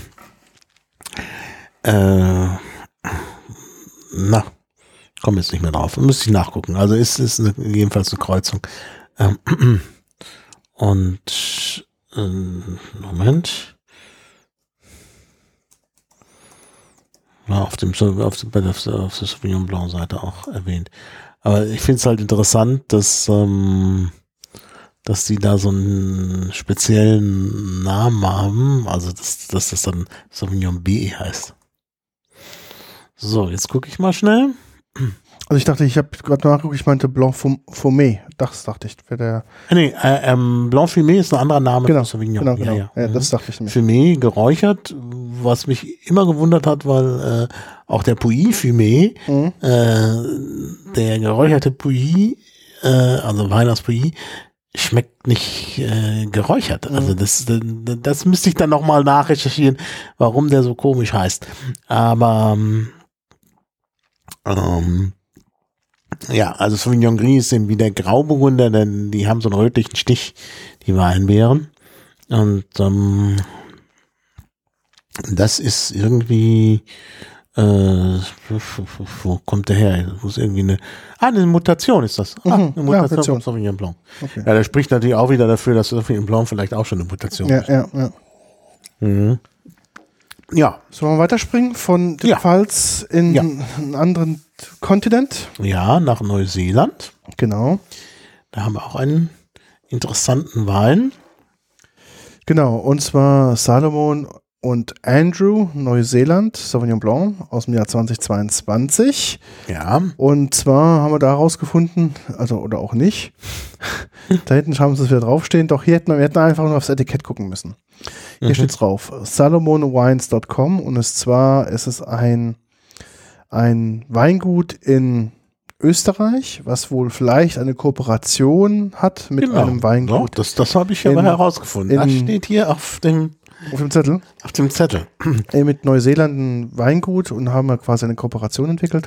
äh, na, komme jetzt nicht mehr drauf. Müsste ich nachgucken. Also ist ist eine, jedenfalls eine Kreuzung. Ähm, und ähm, Moment. Ja, auf dem auf, dem, auf, der, auf der Sauvignon Blanc Seite auch erwähnt. Aber ich finde es halt interessant, dass ähm, dass die da so einen speziellen Namen haben, also dass, dass das dann Sauvignon B heißt. So, jetzt gucke ich mal schnell. Also ich dachte, ich habe gerade nachgeguckt, ich meinte Blanc Fumé. Das dachte ich, wäre der. Nee, äh, ähm, Blanc Fumé ist ein anderer Name Genau, für Sauvignon. genau, genau. Ja, Ja, ja. das dachte ich nämlich. Fumé geräuchert, was mich immer gewundert hat, weil äh, auch der Pouilly Fumé, Mhm. äh, der geräucherte Pouilly, äh, also Wein aus Pouilly, schmeckt nicht äh, geräuchert. Mhm. Also das, das, das müsste ich dann nochmal nachrecherchieren, warum der so komisch heißt. Aber ähm, ja, also Sauvignon Gris sind wie der Grauburgunder, denn die haben so einen rötlichen Stich, die Weinbeeren. Und ähm, das ist irgendwie, äh, wo kommt der her? Das muss irgendwie eine, ah, eine Mutation ist das. Ah, Mhm, eine Mutation ja, von Sauvignon Blanc. Okay. Ja, das spricht natürlich auch wieder dafür, dass Sauvignon Blanc vielleicht auch schon eine Mutation Ja, ist. ja, ja. Mhm. Ja, Sollen wir weiterspringen von der Ja. Pfalz in Ja. einen anderen Kontinent? ja, nach Neuseeland. Genau. Da haben wir auch einen interessanten Wein. Genau, und zwar Salomon und Andrew, Neuseeland, Sauvignon Blanc aus dem Jahr zweitausendzweiundzwanzig. Ja, Und zwar haben wir da herausgefunden, also oder auch nicht, da hinten haben sie es wieder draufstehen, doch hier hätten wir, wir hätten einfach nur aufs Etikett gucken müssen. Hier Mhm. steht drauf, salomon wines dot com, und es zwar ist es ein, ein Weingut in Österreich, was wohl vielleicht eine Kooperation hat mit genau. einem Weingut. Ja, das das habe ich ja In- mal herausgefunden. Das in- steht hier auf dem, Auf dem Zettel. auf dem Zettel. Äh, mit Neuseeland ein Weingut und haben wir quasi eine Kooperation entwickelt.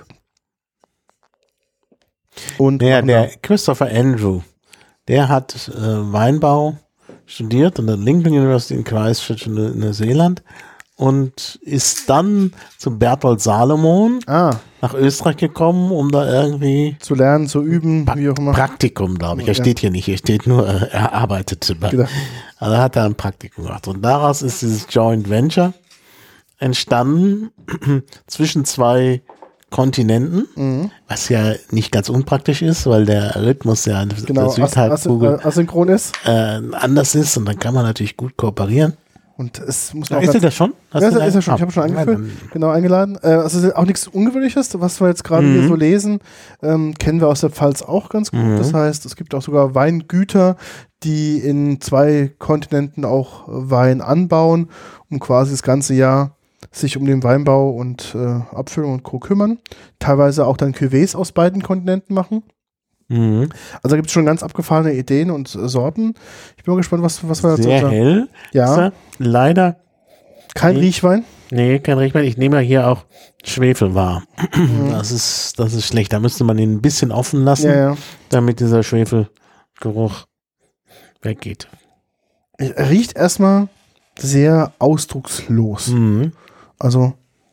Und Der, machen der Christopher Andrew, der hat äh, Weinbau studiert an der Lincoln University in Christchurch in Neu- Neuseeland und ist dann zu Berthold Salomon da, ah, nach Österreich gekommen, um da irgendwie zu lernen, zu üben, wie auch immer. Praktikum, glaube ich. Er Ja. steht hier nicht, hier steht nur, äh, er arbeitete bei. Genau. Also hat er ein Praktikum gemacht. Und daraus ist dieses Joint Venture entstanden zwischen zwei Kontinenten, Mhm. was ja nicht ganz unpraktisch ist, weil der Rhythmus ja an Genau, der as as Südhalbkugel asynchron ist. äh, anders ist und dann kann man natürlich gut kooperieren. Und es muss Ja, noch ist er ganz- das schon? Hast Ja, du ist, er- ist er schon. Ah, Ich habe schon na, angeführt, dann- genau eingeladen. Äh, also es ist auch nichts Ungewöhnliches, was wir jetzt gerade Mhm. hier so lesen, ähm, kennen wir aus der Pfalz auch ganz gut. Mhm. Das heißt, es gibt auch sogar Weingüter, die in zwei Kontinenten auch Wein anbauen, um quasi das ganze Jahr sich um den Weinbau und äh, Abfüllung und Co. kümmern. Teilweise auch dann Cuvées aus beiden Kontinenten machen. Mhm. Also da gibt es schon ganz abgefahrene Ideen und äh, Sorten. Ich bin mal gespannt, was, was wir dazu Sehr sagen. hell. Ist Ja, er. Leider kein Nee. Riechwein. Nee, kein Riechwein. Ich nehme ja hier auch Schwefel wahr. Mhm. Das ist, das ist schlecht. Da müsste man ihn ein bisschen offen lassen, Ja, ja. damit dieser Schwefelgeruch weggeht. Er riecht erstmal sehr ausdruckslos. Mhm. Also,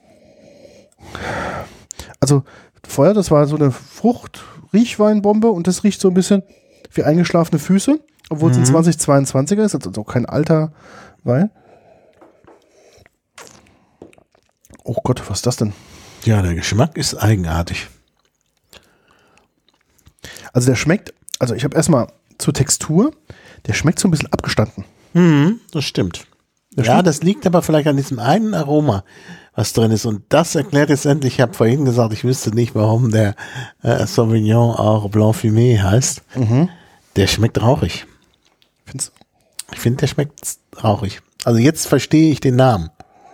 also vorher, das war so eine Frucht-Riechweinbombe und das riecht so ein bisschen wie eingeschlafene Füße, obwohl es Mhm. ein zwanzig zweiundzwanziger ist, also kein alter Wein. Oh Gott, was ist das denn? Ja, der Geschmack ist eigenartig. Also der schmeckt, also ich habe erstmal zur Textur, der schmeckt so ein bisschen abgestanden. Mhm, das stimmt. Der ja, stimmt. das liegt aber vielleicht an diesem einen Aroma, was drin ist. Und das erklärt jetzt endlich, ich habe vorhin gesagt, ich wüsste nicht, warum der äh, Sauvignon auch Blanc Fumé heißt. Mhm. Der schmeckt rauchig. Find's? Ich finde, der schmeckt rauchig. Also jetzt verstehe ich den Namen.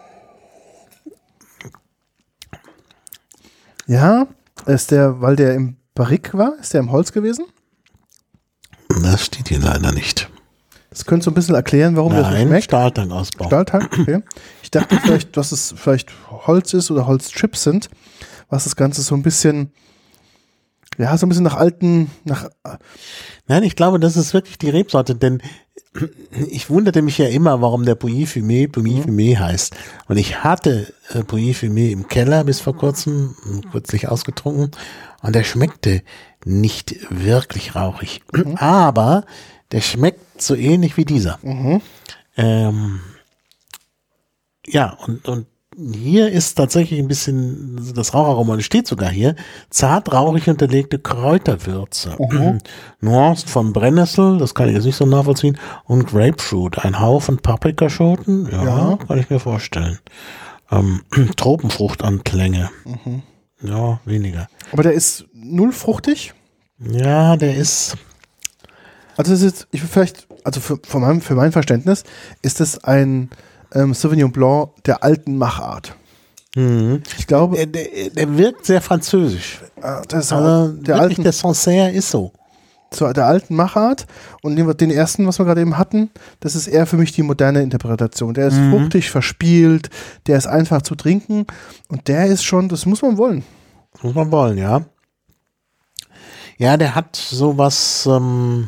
Ja, ist der, weil der im Barrique war, ist der im Holz gewesen? Das steht hier leider nicht. Das könnte so ein bisschen erklären, warum der so Nein, schmeckt. Stahltankausbau. Stahltank, okay. Ich dachte vielleicht, dass es vielleicht Holz ist oder Holzchips sind, was das Ganze so ein bisschen, ja, so ein bisschen nach alten, nach, Nein, ich glaube, das ist wirklich die Rebsorte, denn ich wunderte mich ja immer, warum der Pouilly Fumé Pouilly Fumé heißt. Und ich hatte äh, Pouilly Fumé im Keller bis vor kurzem, kürzlich ausgetrunken, und der schmeckte nicht wirklich rauchig. Mhm. Aber der schmeckt so ähnlich wie dieser. Mhm. Ähm, ja, und, und hier ist tatsächlich ein bisschen das Raucharoma, und steht sogar hier, zart rauchig unterlegte Kräuterwürze. Mhm. Nuancen von Brennnessel, das kann ich jetzt nicht so nachvollziehen, und Grapefruit, ein Haufen Paprikaschoten, ja, Ja. kann ich mir vorstellen. Ähm, Tropenfruchtanklänge, Mhm. ja, weniger. Aber der ist null fruchtig. Ja, der ist, Also das ist, ich will vielleicht, also für, für, mein, für mein Verständnis ist es ein ähm, Sauvignon Blanc der alten Machart. mhm. Ich glaube, der, der, der wirkt sehr französisch. äh, das ist Also der wirklich, alten, der Sancerre ist so. zu der alten Machart und den, den ersten, was wir gerade eben hatten, das ist eher für mich die moderne Interpretation. Der ist Mhm. fruchtig, verspielt, der ist einfach zu trinken und der ist schon, das muss man wollen. Das muss man wollen, ja. Ja, der hat sowas, ähm,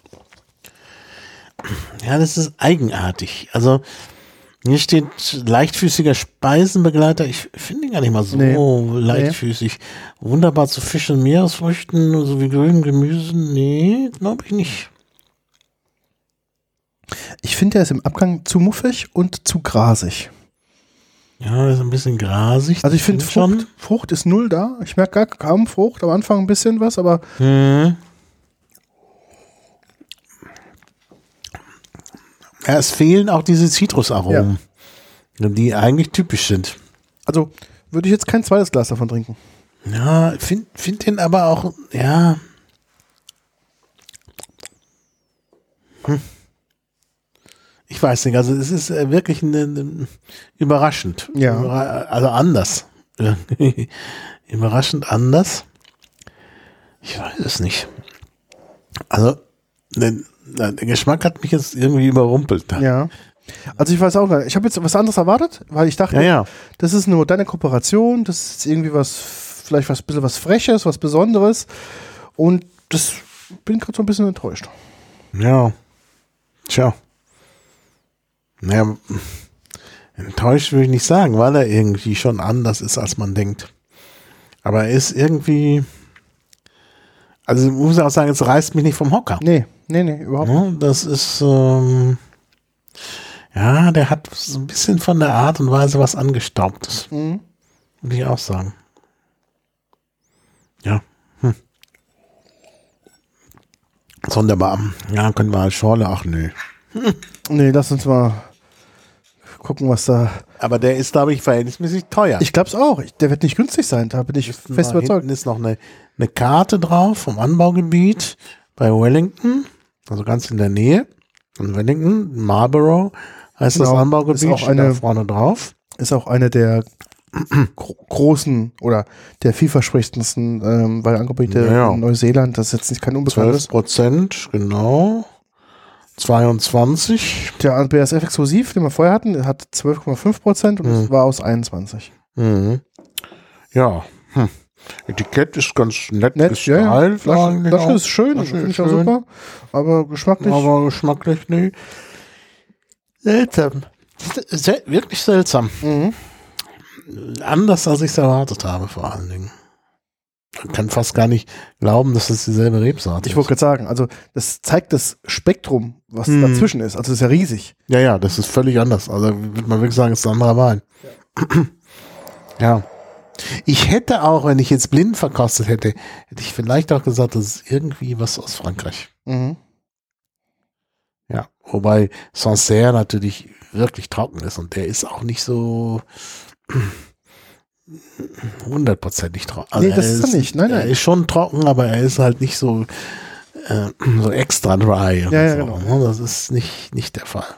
ja, das ist eigenartig. Also, hier steht leichtfüßiger Speisenbegleiter. Ich finde ihn gar nicht mal so Nee. leichtfüßig. Wunderbar zu Fisch und Meeresfrüchten, sowie grünem Gemüse. Nee, glaube ich nicht. Ich finde, der ist im Abgang zu muffig und zu grasig. Ja, das ist ein bisschen grasig. Also ich finde, das Frucht, Frucht ist null da. Ich merke gar kaum Frucht, am Anfang ein bisschen was, aber Hm. Ja, es fehlen auch diese Zitrusaromen, die eigentlich typisch sind. also würde ich jetzt kein zweites Glas davon trinken. Ja, find, find den aber auch, ja. Hm. Ich weiß nicht, also es ist äh, wirklich eine, eine, überraschend. Ja. Überra- Also anders. Überraschend anders. Ich weiß es nicht. Also, der, der Geschmack hat mich jetzt irgendwie überrumpelt. Ja. Also ich weiß auch nicht. Ich habe jetzt was anderes erwartet, weil ich dachte, Ja, ja. das ist eine moderne Kooperation, das ist irgendwie was, vielleicht was bisschen was Freches, was Besonderes. Und das bin gerade so ein bisschen enttäuscht. Ja. Tja. Naja, enttäuscht würde ich nicht sagen, weil er irgendwie schon anders ist, als man denkt. Aber er ist irgendwie, also ich muss auch sagen, es reißt mich nicht vom Hocker. Nee, nee, nee, überhaupt nicht. Ja, das ist, ähm, ja, der hat so ein bisschen von der Art und Weise was Angestaubtes. Mhm. Würde ich auch sagen. Ja. Hm. Sonderbar. Ja, können wir als Schorle, ach nö. Nee, lass uns mal gucken, was da. Aber der ist, glaube ich, verhältnismäßig teuer. Ich glaube es auch. Ich, der wird nicht günstig sein, da bin ich fest Da überzeugt. hinten ist noch eine, eine Karte drauf vom Anbaugebiet bei Wellington, also ganz in der Nähe von Wellington, Marlborough heißt Genau. das Anbaugebiet, Ist auch steht eine- da vorne drauf. Ist auch eine der gro großen oder der vielversprechendsten ähm, Weinangebiete Ja, ja. in Neuseeland. Das ist jetzt nicht kein zwölf unbekanntes. Prozent, genau. zweiundzwanzig. Der B A S F-Exklusiv, den wir vorher hatten, hat zwölf Komma fünf Prozent und es Mhm. war aus einundzwanzig. Mhm. Ja, hm. Etikett ist ganz nett, Nett, ja, ja. gestaltet Flasche, eigentlich Flasche auch. ist schön, Flasche finde ist ich auch schön. super, aber geschmacklich. Aber geschmacklich, nee. Seltsam. Sel wirklich seltsam. Mhm. Anders, als ich es erwartet habe, vor allen Dingen. Man kann fast gar nicht glauben, dass es dieselbe Rebsorte Ich ist. wollte gerade sagen, also das zeigt das Spektrum, was Mhm. dazwischen ist. Also das ist ja riesig. Ja, ja, das ist völlig anders. Also würde man wirklich sagen, es ist ein anderer Wein. Ja. Ich hätte auch, wenn ich jetzt blind verkostet hätte, hätte ich vielleicht auch gesagt, das ist irgendwie was aus Frankreich. Mhm. Ja, wobei Sancerre natürlich wirklich trocken ist und der ist auch nicht so hundertprozentig trocken. Also Nee, das er ist er nicht. Nein, Er nein. ist schon trocken, aber er ist halt nicht so, äh, so extra dry. oder Ja, ja, so. genau. Das ist nicht, nicht der Fall.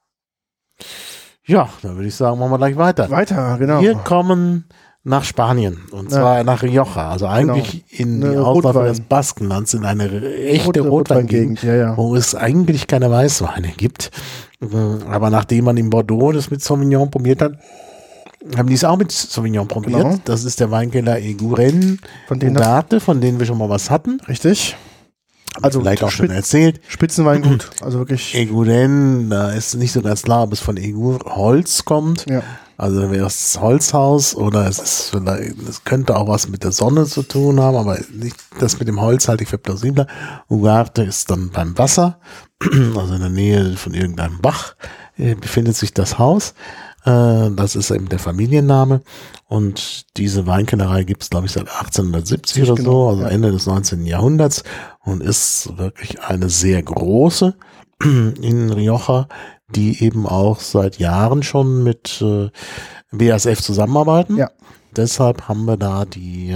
Ja, dann würde ich sagen, machen wir gleich weiter. Weiter, genau. Wir kommen nach Spanien und Ja. zwar nach Rioja, also eigentlich in die Eine Ausläufer Rotwein. des Baskenlands, in eine echte Rote- Rotweingegend, ja, ja. wo es eigentlich keine Weißweine gibt. Äh, Aber nachdem man in Bordeaux das mit Sauvignon probiert hat, haben die es auch mit Sauvignon probiert. Genau. Das ist der Weinkeller Eguren Von denen Ugarte, von denen wir schon mal was hatten. richtig. Also Vielleicht auch schon Spit- erzählt. Spitzenwein gut. Also wirklich. Eguren, da ist nicht so ganz klar, ob es von Egur Holz kommt. Ja. Also wäre es das Holzhaus oder es ist vielleicht, es könnte auch was mit der Sonne zu tun haben, aber nicht, das mit dem Holz halte ich für plausibler. Ugarte ist dann beim Wasser, also in der Nähe von irgendeinem Bach äh, befindet sich das Haus. Äh, das ist eben der Familienname und diese Weinkellerei gibt es, glaube ich, seit achtzehnhundertsiebzig oder Genau, so, also ja. Ende des neunzehnten Jahrhunderts und ist wirklich eine sehr große in Rioja, die eben auch seit Jahren schon mit äh, B A S F zusammenarbeiten. Ja. Deshalb haben wir da die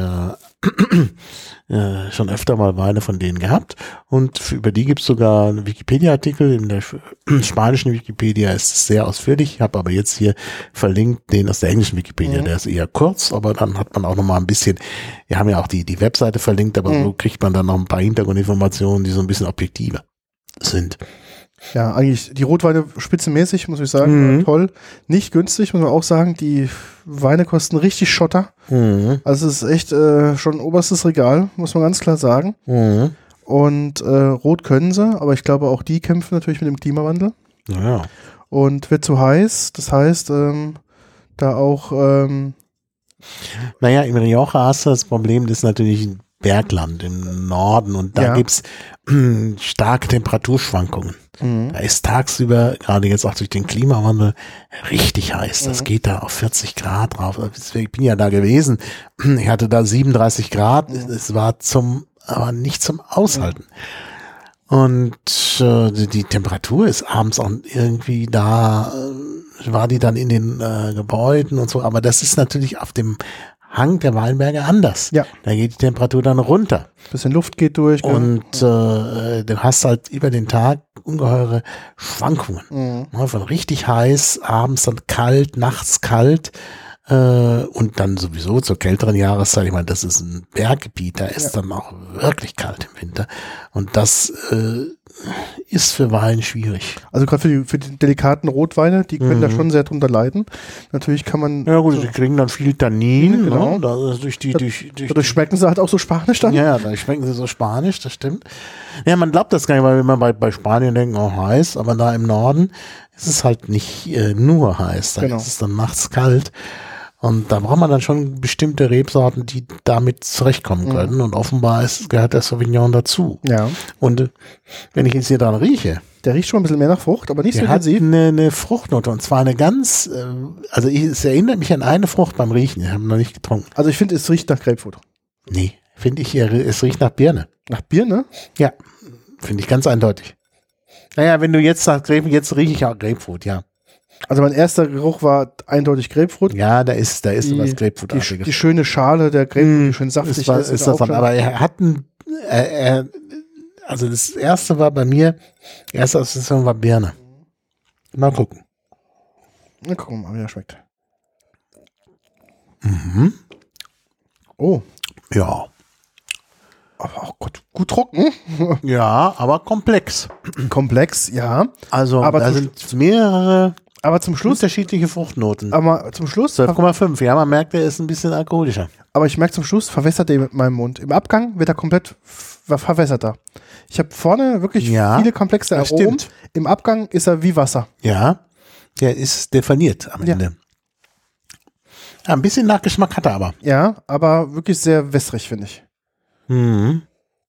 äh, äh, schon öfter mal Weine von denen gehabt. Und für, über die gibt es sogar einen Wikipedia-Artikel. In der spanischen Wikipedia ist es sehr ausführlich. Ich habe aber jetzt hier verlinkt den aus der englischen Wikipedia. Mhm. Der ist eher kurz, aber dann hat man auch noch mal ein bisschen, wir haben ja auch die, die Webseite verlinkt, aber Mhm. so kriegt man dann noch ein paar Hintergrundinformationen, die so ein bisschen objektiver sind. Ja, eigentlich die Rotweine spitzenmäßig, muss ich sagen. Mhm. Toll. Nicht günstig, muss man auch sagen. Die Weine kosten richtig Schotter. Mhm. Also es ist echt äh, schon oberstes Regal, muss man ganz klar sagen. Mhm. Und äh, rot können sie, aber ich glaube auch die kämpfen natürlich mit dem Klimawandel. Ja. Und wird zu heiß. Das heißt, ähm, da auch ähm, Naja, im Rioja hast du das Problem, das ist natürlich ein Bergland im Norden und da Ja. gibt's starke Temperaturschwankungen. mh. Da ist tagsüber, gerade jetzt auch durch den Klimawandel, richtig heiß. Das Mhm. geht da auf vierzig Grad drauf. Ich bin ja da gewesen. Ich hatte da siebenunddreißig Grad. Mhm. Es war zum, aber nicht zum Aushalten. Und äh, die, die Temperatur ist abends auch irgendwie da, äh, war die dann in den äh, Gebäuden und so. Aber das ist natürlich auf dem Hang der Weinberge anders. Ja. Da geht die Temperatur dann runter. Bisschen Luft geht durch. gell? Und äh, du hast halt über den Tag ungeheure Schwankungen. Mhm. Ja, von richtig heiß, abends dann kalt, nachts kalt äh, und dann sowieso zur kälteren Jahreszeit. Ich meine, das ist ein Berggebiet, da ist Ja. dann auch wirklich kalt im Winter. Und das äh, ist für Wein schwierig. Also gerade für die, für die delikaten Rotweine, die können Mhm. da schon sehr drunter leiden. Natürlich kann man, Ja gut, sie kriegen dann viel Tannin, Genau. ne? Da, durch die, durch, durch dadurch schmecken sie halt auch so spanisch dann. Ja, ja, da schmecken sie so spanisch, das stimmt. Ja, man glaubt das gar nicht, weil wenn man bei, bei Spanien denkt, oh heiß, aber da im Norden ist es halt nicht äh, nur heiß, da Genau. ist es dann nachts kalt. Und da braucht man dann schon bestimmte Rebsorten, die damit zurechtkommen Mhm. können. Und offenbar ist, gehört der Sauvignon dazu. Ja. Und äh, wenn ich jetzt hier dran rieche, Der riecht schon ein bisschen mehr nach Frucht, aber nicht so der hat intensiv. eine, eine Fruchtnote. Und zwar eine ganz, äh, also ich, es erinnert mich an eine Frucht beim Riechen. Ich habe noch nicht getrunken. Also ich finde, es riecht nach Grapefruit. Nee, finde ich, hier, es riecht nach Birne. Nach Bier, ne? Ja, finde ich ganz eindeutig. Naja, wenn du jetzt sagst Grapefruit, jetzt rieche ich auch Grapefruit, ja. Also mein erster Geruch war eindeutig Grapefruit. Ja, da ist, da ist Die- was Die, Grapefruitartiges. die schöne Schale der Grapefruit, die schön saftig ist, was, ist. ist auch davon. schon- Aber er hat ein, er, er, also das erste war bei mir, erste Assoziation war Birne. Mal gucken. Na, gucken wir mal, wie er schmeckt. Mhm. Oh, Ja. aber auch gut, gut trocken. Ja, aber komplex. Komplex, ja. Also Aber da zum sind mehrere Aber zum Schluss, unterschiedliche Fruchtnoten. aber zum Schluss, zwölf Komma fünf, ja, man merkt, er ist ein bisschen alkoholischer. aber ich merke zum Schluss, verwässert er mit meinem Mund. Im Abgang wird er komplett ver verwässerter. Ich habe vorne wirklich Ja, viele komplexe das Aromen. stimmt. Im Abgang ist er wie Wasser. Ja, der ist, der verliert am Ja. Ende. Ja, ein bisschen Nachgeschmack hat er aber. Ja, aber wirklich sehr wässrig, finde ich. Mhm.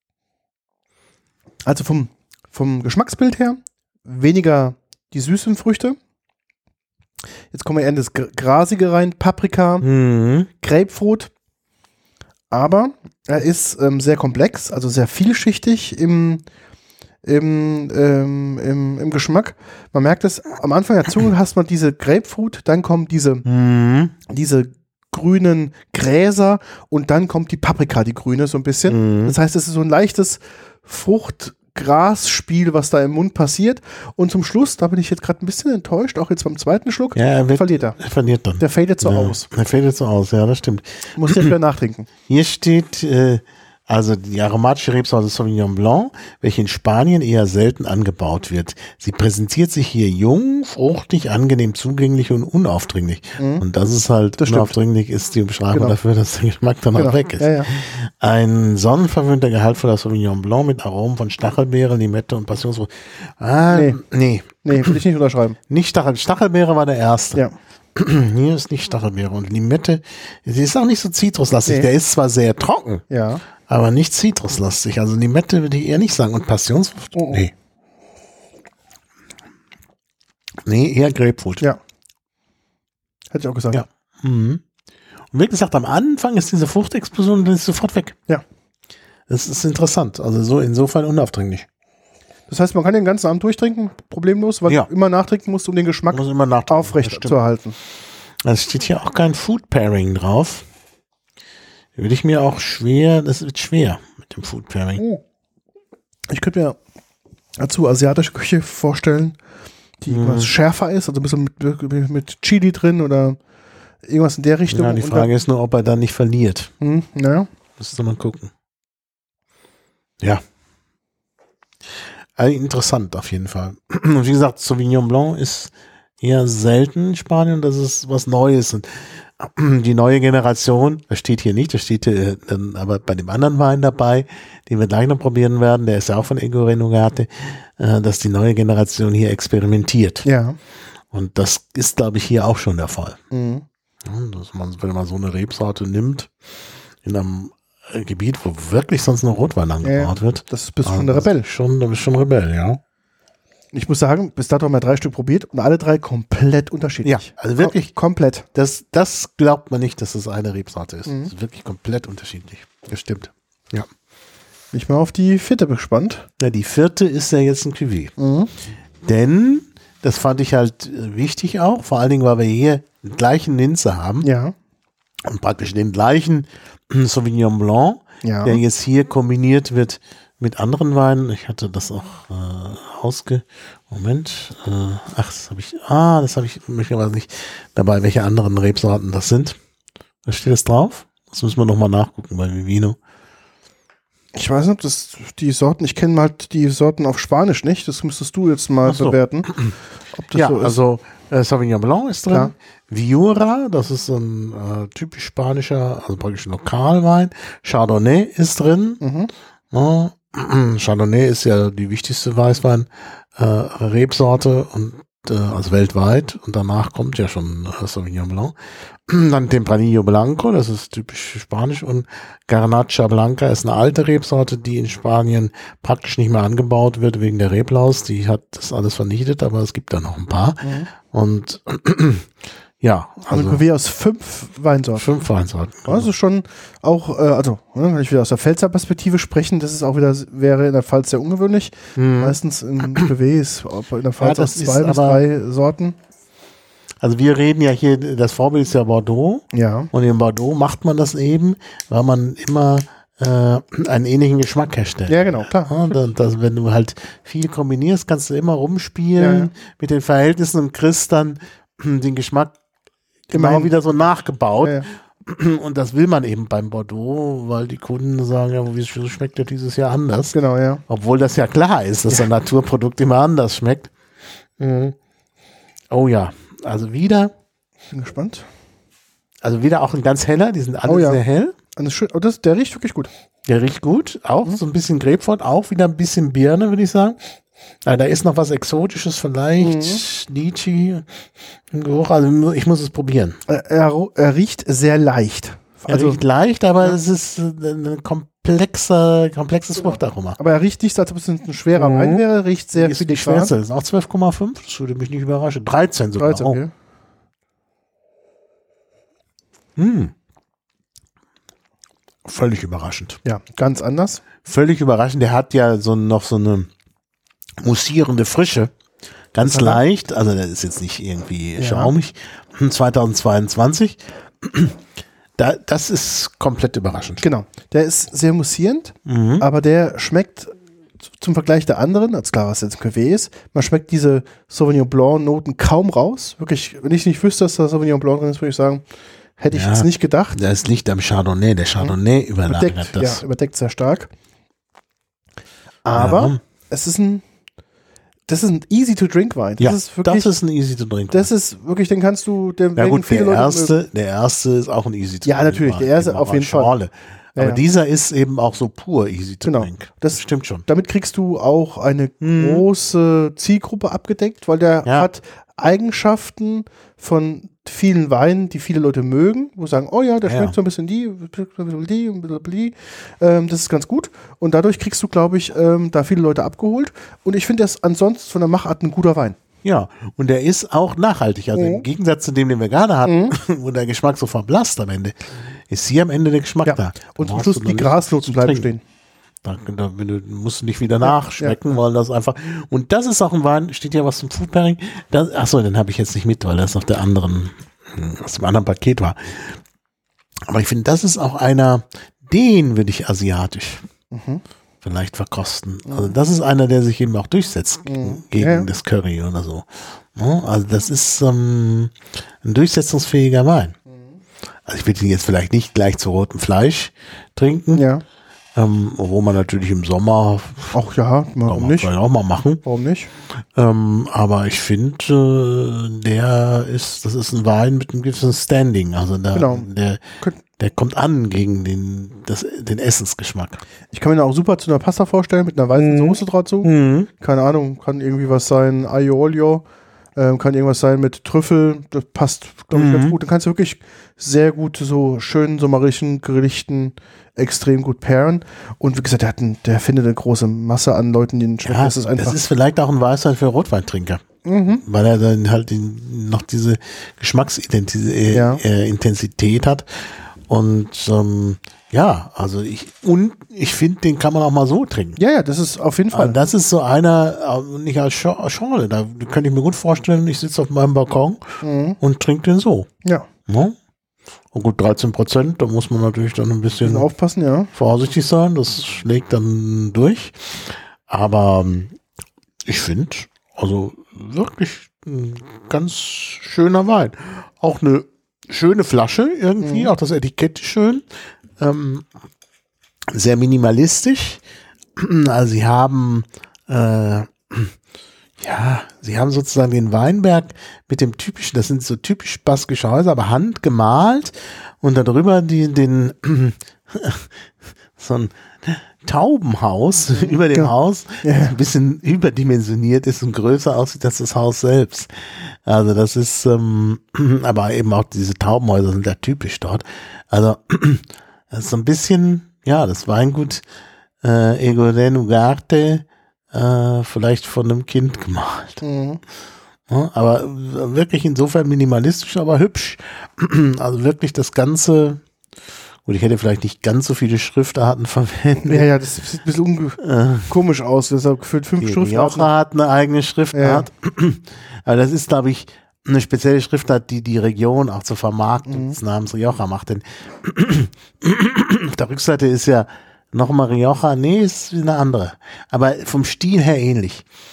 Also vom, vom Geschmacksbild her weniger die süßen Früchte. Jetzt kommen wir eher in das Gr- Grasige rein. Paprika, Mhm. Grapefruit. Aber er ist ähm, sehr komplex, also sehr vielschichtig im, im, ähm, im, im Geschmack. Man merkt es, am Anfang der Zunge hast man diese Grapefruit, dann kommen diese, Mhm. diese grünen Gräser und dann kommt die Paprika, die grüne, so ein bisschen. Mhm. Das heißt, es ist so ein leichtes Frucht-Gras-Spiel, was da im Mund passiert. Und zum Schluss, da bin ich jetzt gerade ein bisschen enttäuscht, auch jetzt beim zweiten Schluck, Ja, er wird, verliert er. er verliert dann. Der fadet so ja. aus. Er fadet so aus, ja, das stimmt. Muss ich wieder nachtrinken. Hier steht, äh, also die aromatische Rebsorte Sauvignon Blanc, welche in Spanien eher selten angebaut wird. Sie präsentiert sich hier jung, fruchtig, angenehm zugänglich und unaufdringlich. Und das ist halt, Das stimmt. unaufdringlich ist die Beschreibung Genau. dafür, dass der Geschmack danach Genau. weg ist. Ja, ja. Ein sonnenverwöhnter, gehaltvoller Sauvignon Blanc mit Aromen von Stachelbeere, Limette und Passionsfrucht. Ah, Nee. nee. Nee, will ich nicht unterschreiben. Nicht Stachel, Stachelbeere war der erste. Ja. Hier ist nicht Stachelbeere und Limette. Sie ist auch nicht so zitruslastig. Nee. Der ist zwar sehr trocken, Ja. aber nicht zitruslastig. Also Limette würde ich eher nicht sagen. Und Passionsfrucht? Oh, oh. Nee. Nee, eher Grapefruit. Ja. Hätte ich auch gesagt. Ja. Mhm. Und wie gesagt, am Anfang ist diese Fruchtexplosion und dann ist sie sofort weg. Ja. Das ist interessant. Also so insofern unaufdringlich. Das heißt, man kann den ganzen Abend durchtrinken, problemlos, weil Ja. du immer nachtrinken musst, um den Geschmack Muss immer nach aufrecht zu erhalten. Es steht hier auch kein Food Pairing drauf. Würde ich mir auch schwer, das wird schwer mit dem Food Pairing. Ich könnte mir dazu asiatische Küche vorstellen, die Mhm. etwas schärfer ist, also ein bisschen mit, mit Chili drin oder irgendwas in der Richtung. Ja, die Und Frage ist nur, ob er dann nicht verliert. dann, hm, naja. Müsste man gucken. Ja. Also interessant auf jeden Fall. Und wie gesagt, Sauvignon Blanc ist eher selten in Spanien. Das ist was Neues. Und die neue Generation, das steht hier nicht, das steht äh, dann aber bei dem anderen Wein dabei, den wir gleich noch probieren werden, der ist ja auch von Ego Renegade, äh, dass die neue Generation hier experimentiert. Ja. Und das ist, glaube ich, hier auch schon der Fall. Mhm. Ja, dass man, wenn man so eine Rebsorte nimmt, in einem äh, Gebiet, wo wirklich sonst nur Rotwein angebaut Ja, wird. Das bist also schon der das Rebell. ist Schon, das ist schon Rebell, ja. Ich muss sagen, bis dato haben wir drei Stück probiert und alle drei komplett unterschiedlich. Ja, also wirklich- Kom komplett. Das, das glaubt man nicht, dass es eine Rebsorte ist. Mhm. Das ist wirklich komplett unterschiedlich. Das stimmt. Ja. Bin ich mal auf die vierte gespannt. Ja, die vierte ist ja jetzt ein Cuvée. Mhm. Denn, das fand ich halt äh, wichtig auch, vor allen Dingen, weil wir hier den gleichen Linze haben Ja. und praktisch den gleichen Sauvignon Blanc, Ja. der jetzt hier kombiniert wird mit anderen Weinen. Ich hatte das auch äh, ausge... Moment. Äh, ach, das habe ich... Ah, das habe ich möglicherweise nicht dabei, welche anderen Rebsorten das sind. Da steht es drauf. Das müssen wir nochmal nachgucken bei Vivino. Ich weiß nicht, ob das die Sorten, ich kenne halt die Sorten auf Spanisch nicht, das müsstest du jetzt mal Ach so. bewerten. Ob das Ja, so ist. also äh, Sauvignon Blanc ist drin. Klar. Viura, das ist so ein äh, typisch spanischer, also praktisch Lokalwein. Chardonnay ist drin. Mhm. Ja, Chardonnay ist ja die wichtigste Weißwein äh, Rebsorte und äh, also weltweit und danach kommt ja schon äh, Sauvignon Blanc. Dann Tempranillo Blanco, das ist typisch spanisch und Garnacha Blanca ist eine alte Rebsorte, die in Spanien praktisch nicht mehr angebaut wird wegen der Reblaus. Die hat das alles vernichtet, aber es gibt da noch ein paar. Mhm. Und ja, Also also Cuvée aus fünf Weinsorten. fünf Weinsorten. Also schon auch, äh, also, ne, wenn ich wieder aus der Pfälzer Perspektive sprechen, das ist auch wieder, wäre in der Pfalz sehr ungewöhnlich. Mhm. Meistens in Cuvée ist in der Pfalz Ja, aus das zwei ist bis aber- drei Sorten. Also wir reden ja hier, das Vorbild ist ja Bordeaux. Ja. Und in Bordeaux macht man das eben, weil man immer äh, einen ähnlichen Geschmack herstellt. Ja, genau, klar. Ja, das, das, wenn du halt viel kombinierst, kannst du immer rumspielen Ja, ja. mit den Verhältnissen und kriegst dann den Geschmack genau Immerhin. wieder so nachgebaut. Ja, ja. Und das will man eben beim Bordeaux, weil die Kunden sagen, ja, wieso schmeckt der dieses Jahr anders? Genau, ja. Obwohl das ja klar ist, dass Ja. ein Naturprodukt immer anders schmeckt. Mhm. Oh ja, also wieder, Bin gespannt. also wieder auch ein ganz heller, die sind alle Oh ja. sehr hell. Und das, ist schön, oh, das, der riecht wirklich gut. Der riecht gut, auch Mhm. so ein bisschen Grapefruit, auch wieder ein bisschen Birne, würde ich sagen. Ja, da ist noch was Exotisches vielleicht, Mhm. Litchi im Geruch, also ich muss es probieren. Er, er, er riecht sehr leicht. Er Also, riecht leicht, aber es ist ein komplexer, komplexes Fruchtaroma. aber er riecht nicht, als ob es ein schwerer Mhm. Wein wäre. Er riecht sehr Die ist die filigran. schwerste, das ist auch zwölf Komma fünf, das würde mich nicht überraschen. dreizehn sogar. dreizehn, okay. Oh. Hm. Völlig überraschend. Ja, ganz anders. Völlig überraschend. Der hat ja so noch so eine mussierende Frische. Ganz Was hat er? leicht. Also der ist jetzt nicht irgendwie Ja. schaumig. zweitausendzweiundzwanzig. Da, das ist komplett überraschend. Genau. Der ist sehr mussierend, Mhm. aber der schmeckt z- zum Vergleich der anderen, als klar, was jetzt ein Cuvée ist, man schmeckt diese Sauvignon Blanc Noten kaum raus. Wirklich, wenn ich nicht wüsste, dass da Sauvignon Blanc drin ist, würde ich sagen, hätte ich Ja. jetzt nicht gedacht. Das liegt am Chardonnay. Der Chardonnay überlagert Überdeckt, das. ja, überdeckt sehr stark. Aber Ja. es ist ein, das ist ein easy to drink Wein. Das Ja, ist wirklich, das ist ein easy to drink. das ist wirklich, den kannst du, den Ja werden gut, viele der Leute erste, der erste ist auch ein easy to Ja, drink. natürlich, der Wein, erste eben auf auch jeden als Fall. Schorle. Ja, Aber ja. dieser ist eben auch so pur easy to Genau. drink. Das- Das stimmt schon. Damit kriegst du auch eine Mhm. große Zielgruppe abgedeckt, weil der Ja. hat Eigenschaften von vielen Weinen, die viele Leute mögen, wo sie sagen, oh ja, der Ja. schmeckt so ein bisschen die, ein bisschen die, ein bisschen die. Ähm, das ist ganz gut. Und dadurch kriegst du, glaube ich, ähm, da viele Leute abgeholt. Und ich finde das ansonsten von der Machart ein guter Wein. Ja, und der ist auch nachhaltig. Also Mhm. im Gegensatz zu dem, den wir gerade hatten, wo der Geschmack so verblasst am Ende, ist hier am Ende der Geschmack Ja. da. Und zum brauchst Schluss du die noch nicht Grasnoten zu bleiben trinken. stehen. Da, da du musst du nicht wieder nachschmecken, weil das einfach. Und das ist auch ein Wein, steht ja was zum Food Pairing. Das, achso, den habe ich jetzt nicht mit, weil das auf der anderen, aus dem anderen Paket war. Aber ich finde, das ist auch einer, den würde ich asiatisch Mhm. vielleicht verkosten. Also das ist einer, der sich eben auch durchsetzt Mhm. gegen Ja, ja. das Curry oder so. Ja, also das ist ähm, ein durchsetzungsfähiger Wein. Also ich würde ihn jetzt vielleicht nicht gleich zu rotem Fleisch trinken, Ja. ähm, wo man natürlich im Sommer Auch ja, kann warum man nicht? vielleicht auch mal machen. Warum nicht? Ähm, aber ich finde, äh, der ist, das ist ein Wein mit einem gewissen Standing. Also der, Genau. der, Könnt- der kommt an gegen den, das, den Essensgeschmack. Ich kann mir den auch super zu einer Pasta vorstellen, mit einer weißen Mhm. Soße dazu. Mhm. Keine Ahnung, kann irgendwie was sein, Aglio Olio, ähm, kann irgendwas sein mit Trüffel, das passt, glaube ich, Mhm. ganz gut. Dann kannst du wirklich sehr gut so schönen sommerlichen Gerichten extrem gut pairen. Und wie gesagt, der, hat ein, der findet eine große Masse an Leuten, die den schmecken. Ja, das ist einfach. das ist vielleicht auch ein Weißwein für Rotweintrinker. Mhm. Weil er dann halt den, noch diese Geschmacksintensität Ja. äh, Intensität hat. Und ähm, ja, also ich und ich finde, den kann man auch mal so trinken. Ja, ja, das ist auf jeden Fall. Also das ist so einer, äh, nicht als Scha- Schorle, da könnte ich mir gut vorstellen, ich sitze auf meinem Balkon Mhm. und trinke den so. Ja, Ne? Und gut, dreizehn Prozent, da muss man natürlich dann ein bisschen müssen aufpassen, ja. vorsichtig sein, das schlägt dann durch. Aber ähm, ich finde, also wirklich ein ganz schöner Wein. Auch eine schöne Flasche irgendwie, Mhm. auch das Etikett ist schön. Ähm, sehr minimalistisch. Also sie haben äh, ja, sie haben sozusagen den Weinberg mit dem typischen, das sind so typisch baskische Häuser, aber handgemalt und darüber die, den so ein Taubenhaus über dem Genau. Haus, Ja. das ein bisschen überdimensioniert ist und größer aussieht als das Haus selbst. Also das ist, ähm, aber eben auch diese Taubenhäuser sind ja typisch dort. Also das ist so ein bisschen, ja, das Weingut äh, Egoren Ugarte, äh, vielleicht von einem Kind gemalt. Mhm. Ja, aber wirklich insofern minimalistisch, aber hübsch. Also wirklich das Ganze, gut, ich hätte vielleicht nicht ganz so viele Schriftarten verwendet. Ja, ja, das sieht ein bisschen unge Äh, komisch aus. Deshalb gefühlt fünf die Schriftarten. Rioja hat eine eigene Schriftart. Aber das ist, glaube ich, eine spezielle Schriftart, die die Region auch zur Vermarktung Mhm. des Namens Rioja macht. Denn auf der Rückseite ist ja nochmal Rioja, nee, ist eine andere. Aber vom Stil her ähnlich.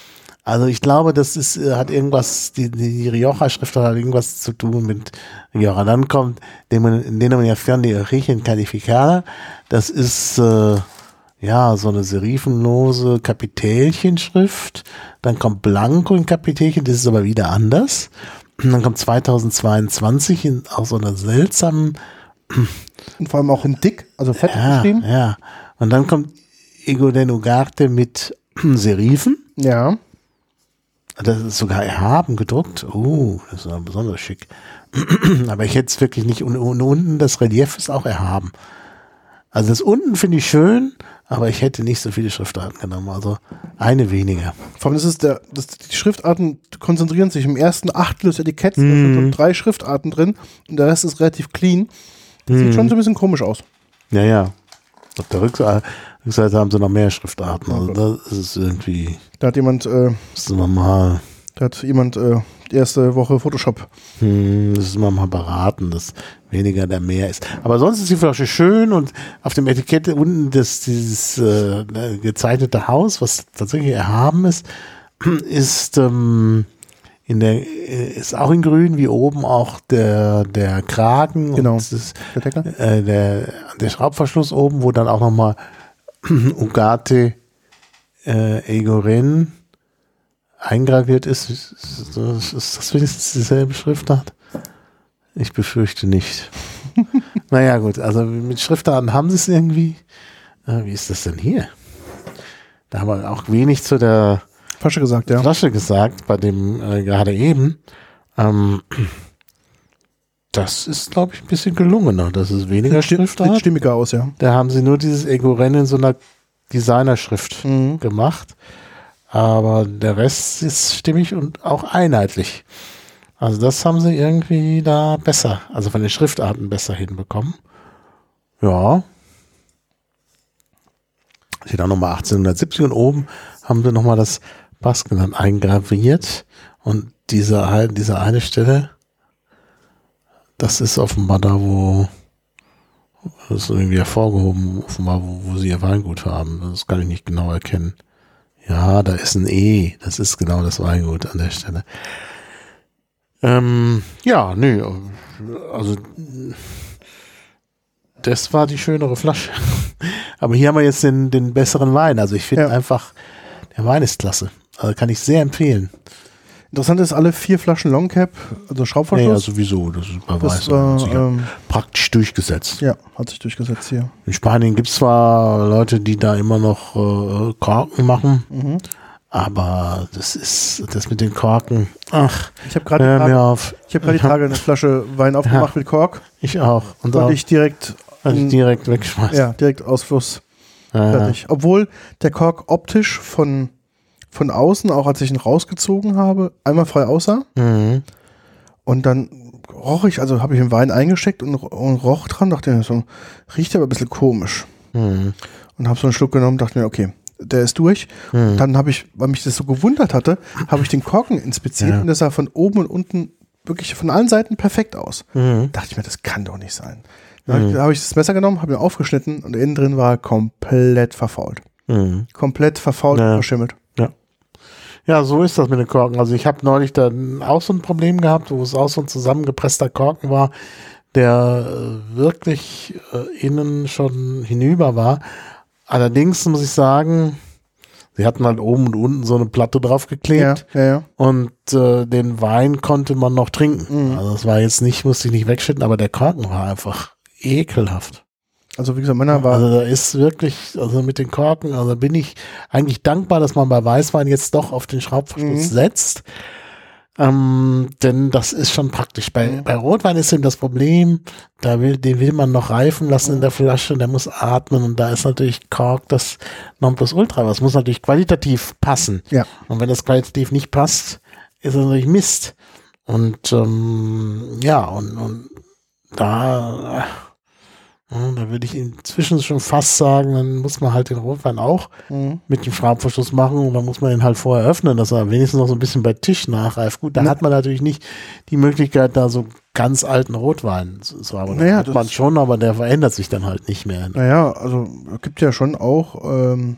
Also ich glaube, das ist, äh, hat irgendwas, die, die Rioja-Schrift hat irgendwas zu tun mit Rioja. Dann kommt Denominación de Origen Calificada. Das ist äh, ja so eine serifenlose Kapitälchenschrift. Dann kommt Blanco in Kapitälchen, das ist aber wieder anders. Und dann kommt zweitausendzweiundzwanzig in auch so einer seltsamen Und vor allem auch in dick, also fett ja, geschrieben. Ja, und dann kommt Ego de Ugarte mit Serifen. Ja. Das ist sogar erhaben gedruckt. Oh, das ist besonders schick. Aber ich hätte es wirklich nicht. Und, und unten das Relief ist auch erhaben. Also das unten finde ich schön, aber ich hätte nicht so viele Schriftarten genommen. Also eine weniger. Vor allem ist es der, das, die Schriftarten konzentrieren sich im ersten Achtel des Etiketts. Mhm. Da sind so drei Schriftarten drin und der Rest ist relativ clean. Das mhm. sieht schon so ein bisschen komisch aus. Ja, ja. Auf der Rückseite, Rückseite haben sie noch mehr Schriftarten. Also okay. Das ist irgendwie. Da hat jemand. Äh, das ist normal. Da hat jemand äh, die erste Woche Photoshop. Hm, das ist immer mal beraten, dass weniger der mehr ist. Aber sonst ist die Flasche schön und auf dem Etikett unten das, dieses äh, gezeichnete Haus, was tatsächlich erhaben ist, ist ähm, in der ist auch in grün, wie oben auch der der Kragen genau. Und das, äh, der der Schraubverschluss oben, wo dann auch nochmal Ugarte äh, Egoren eingraviert ist. Ist das, ist das wenigstens dieselbe Schriftart? Ich befürchte nicht. Naja gut, also mit Schriftarten haben sie es irgendwie. Äh, wie ist das denn hier? Da haben wir auch wenig zu der Flasche gesagt, ja. Flasche gesagt, bei dem äh, gerade eben. Ähm, das ist, glaube ich, ein bisschen gelungener. Das ist weniger Sti- Schriftart. Sieht stimmiger aus, ja. Da haben sie nur dieses Egoren in so einer Designerschrift mhm. gemacht. Aber der Rest ist stimmig und auch einheitlich. Also das haben sie irgendwie da besser, also von den Schriftarten besser hinbekommen. Ja. Steht auch nochmal achtzehnhundertsiebzig und oben haben sie nochmal das Baskenland eingraviert. Und diese, diese eine Stelle, das ist offenbar da, wo das ist irgendwie hervorgehoben, offenbar, wo, wo sie ihr Weingut haben. Das kann ich nicht genau erkennen. Ja, da ist ein E. Das ist genau das Weingut an der Stelle. Ähm, ja, nö. Also das war die schönere Flasche. Aber hier haben wir jetzt den, den besseren Wein. Also ich finde ja. einfach, der Wein ist klasse. Also kann ich sehr empfehlen. Interessant ist, alle vier Flaschen Longcap, also Schraubverschluss. Ja, sowieso. Das ist bei das Weiß. war, sich ähm, praktisch durchgesetzt. Ja, hat sich durchgesetzt hier. In Spanien gibt es zwar Leute, die da immer noch äh, Korken machen, mhm. aber das ist das mit den Korken. Ach, ich habe gerade hör mir auf. Ich habe gerade die Tage eine Flasche Wein aufgemacht ja, mit Kork. Ich auch. Und auch, ich direkt, also ich direkt wegschmeißen. Ja, direkt Ausfluss. Ja, fertig. Ja. Obwohl der Kork optisch von von außen, auch als ich ihn rausgezogen habe, einmal frei aussah. Mhm. Und dann roch ich, also habe ich den Wein eingesteckt und, und roch dran, dachte mir, so, riecht aber ein bisschen komisch. Mhm. Und habe so einen Schluck genommen, dachte mir, okay, der ist durch. Mhm. Und dann habe ich, weil mich das so gewundert hatte, habe ich den Korken inspiziert ja. und das sah von oben und unten wirklich von allen Seiten perfekt aus. Mhm. Dachte ich mir, das kann doch nicht sein. Dann mhm. habe ich das Messer genommen, habe ihn aufgeschnitten und innen drin war komplett verfault. Mhm. Komplett verfault ja. und verschimmelt. Ja. Ja, so ist das mit den Korken. Also ich habe neulich dann auch so ein Problem gehabt, wo es auch so ein zusammengepresster Korken war, der äh, wirklich äh, innen schon hinüber war. Allerdings muss ich sagen, sie hatten halt oben und unten so eine Platte draufgeklebt ja, ja, ja. und äh, den Wein konnte man noch trinken. Mhm. Also das war jetzt nicht, musste ich nicht wegschütten, aber der Korken war einfach ekelhaft. Also wie gesagt, meiner war... Also da ist wirklich, also mit den Korken, also bin ich eigentlich dankbar, dass man bei Weißwein jetzt doch auf den Schraubverschluss mhm. setzt. Ähm, denn das ist schon praktisch. Bei, mhm. bei Rotwein ist eben das Problem, da will, den will man noch reifen lassen mhm. in der Flasche, der muss atmen und da ist natürlich Kork das Nonplusultra. Das muss natürlich qualitativ passen. Ja. Und wenn das qualitativ nicht passt, ist das natürlich Mist. Und ähm, ja, und, und da... Ja, da würde ich inzwischen schon fast sagen, dann muss man halt den Rotwein auch mhm. mit dem Schraubverschluss machen und dann muss man ihn halt vorher öffnen, dass er wenigstens noch so ein bisschen bei Tisch nachreift. Gut, da ja. hat man natürlich nicht die Möglichkeit, da so ganz alten Rotwein zu, zu haben. Naja, hat man schon, aber der verändert sich dann halt nicht mehr. Naja, also es gibt ja schon auch ähm,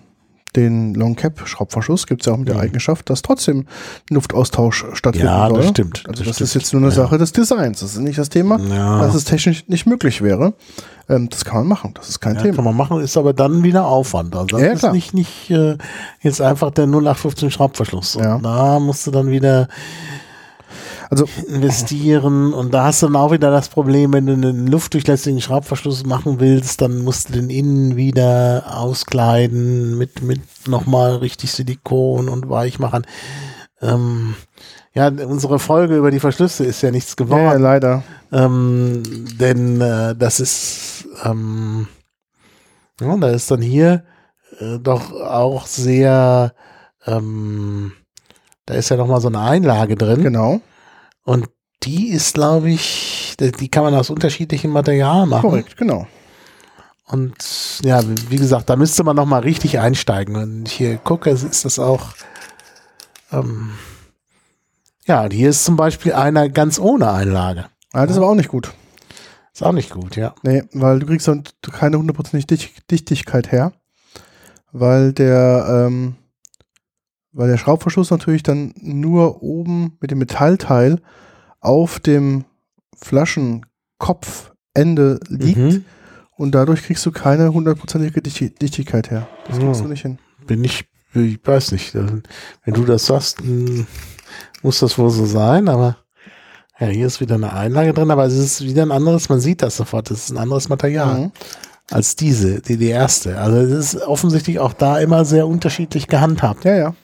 den Long Cap Schraubverschluss gibt es ja auch mit der Eigenschaft, dass trotzdem Luftaustausch stattfinden Ja, soll. das stimmt. Also das das, stimmt. ist jetzt nur eine Ja. Sache des Designs. Das ist nicht das Thema, Ja. dass es technisch nicht möglich wäre. Ähm, das kann man machen. Das ist kein Ja, Thema. kann man machen, ist aber dann wieder Aufwand. Also das Ja, ja, ist klar. nicht, nicht äh, jetzt einfach der null acht fünfzehn Schraubverschluss. Und Ja. da musst du dann wieder Also investieren und da hast du dann auch wieder das Problem, wenn du einen luftdurchlässigen Schraubverschluss machen willst, dann musst du den innen wieder auskleiden mit, mit nochmal richtig Silikon und weich machen. Ähm, ja, unsere Folge über die Verschlüsse ist ja nichts ja, geworden. leider. Ähm, denn äh, das ist, ähm, ja, da ist dann hier äh, doch auch sehr, ähm, da ist ja nochmal so eine Einlage drin. Genau. Und die ist, glaube ich, die die kann man aus unterschiedlichen Materialien machen. Korrekt, genau. Und ja, wie gesagt, da müsste man nochmal richtig einsteigen. Und ich hier gucke, ist das auch, ähm, ja, hier ist zum Beispiel einer ganz ohne Einlage. Ah, das ist aber auch nicht gut. Ist auch nicht gut, ja. Nee, weil du kriegst dann keine hundertprozentige Dicht Dichtigkeit her, weil der, ähm, weil der Schraubverschluss natürlich dann nur oben mit dem Metallteil auf dem Flaschenkopfende liegt Mhm. und dadurch kriegst du keine hundertprozentige Dicht Dichtigkeit her. Das kriegst Oh. du nicht hin. Bin ich, ich weiß nicht. Wenn du das sagst, mh, muss das wohl so sein, aber ja, hier ist wieder eine Einlage drin, aber es ist wieder ein anderes, man sieht das sofort, es ist ein anderes Material Mhm. als diese, die, die erste. Also es ist offensichtlich auch da immer sehr unterschiedlich gehandhabt. Ja, ja.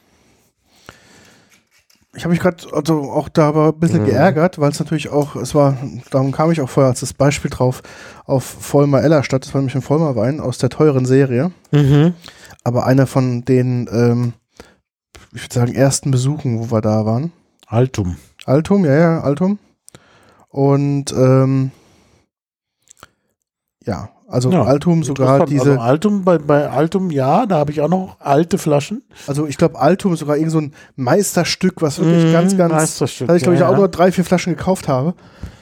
Ich habe mich gerade also auch da aber ein bisschen Mhm. geärgert, weil es natürlich auch, es war, darum kam ich auch vorher als das Beispiel drauf, auf Vollmer Ellerstadt, das war nämlich ein Vollmer Wein aus der teuren Serie, Mhm. aber einer von den, ähm, ich würde sagen, ersten Besuchen, wo wir da waren. Altum. Altum, ja, ja, Altum. Und ähm, ja, also Ja, Altum sogar Interessant. diese, Also Altum, bei, bei Altum, ja, da habe ich auch noch alte Flaschen. also ich glaube Altum sogar irgend so ein Meisterstück, was wirklich Mhm, ganz, ganz, Meisterstück, da ich glaube ich ja, auch ja. nur drei, vier Flaschen gekauft habe.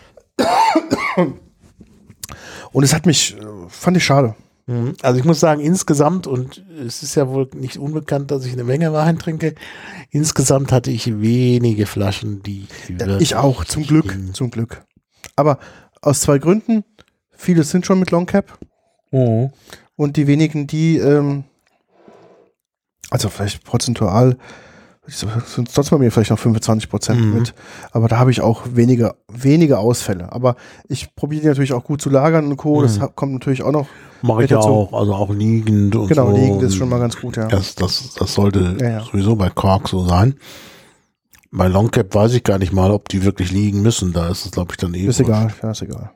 Und es hat mich, äh, fand ich schade. Mhm. Also ich muss sagen, insgesamt, und es ist ja wohl nicht unbekannt, dass ich eine Menge Wein trinke, insgesamt hatte ich wenige Flaschen, die die Ja, wirklich ich auch, zum Glück, gingen. zum Glück. Aber aus zwei Gründen, viele sind schon mit Long Cap Mhm. und die wenigen, die, ähm, also vielleicht prozentual, sind es trotzdem bei mir vielleicht noch fünfundzwanzig Prozent Mhm. mit, aber da habe ich auch wenige, wenige Ausfälle. Aber ich probiere die natürlich auch gut zu lagern und Co., das Mhm. ha- kommt natürlich auch noch. Mache ich Mit ja dazu. auch, also auch liegend und Genau, so. liegend ist schon mal ganz gut, ja. Das, das, das sollte Ja, ja. sowieso bei Kork so sein. Bei Longcap weiß ich gar nicht mal, ob die wirklich liegen müssen. Da ist es, glaube ich, dann eh. Ist egal, ja, ist egal.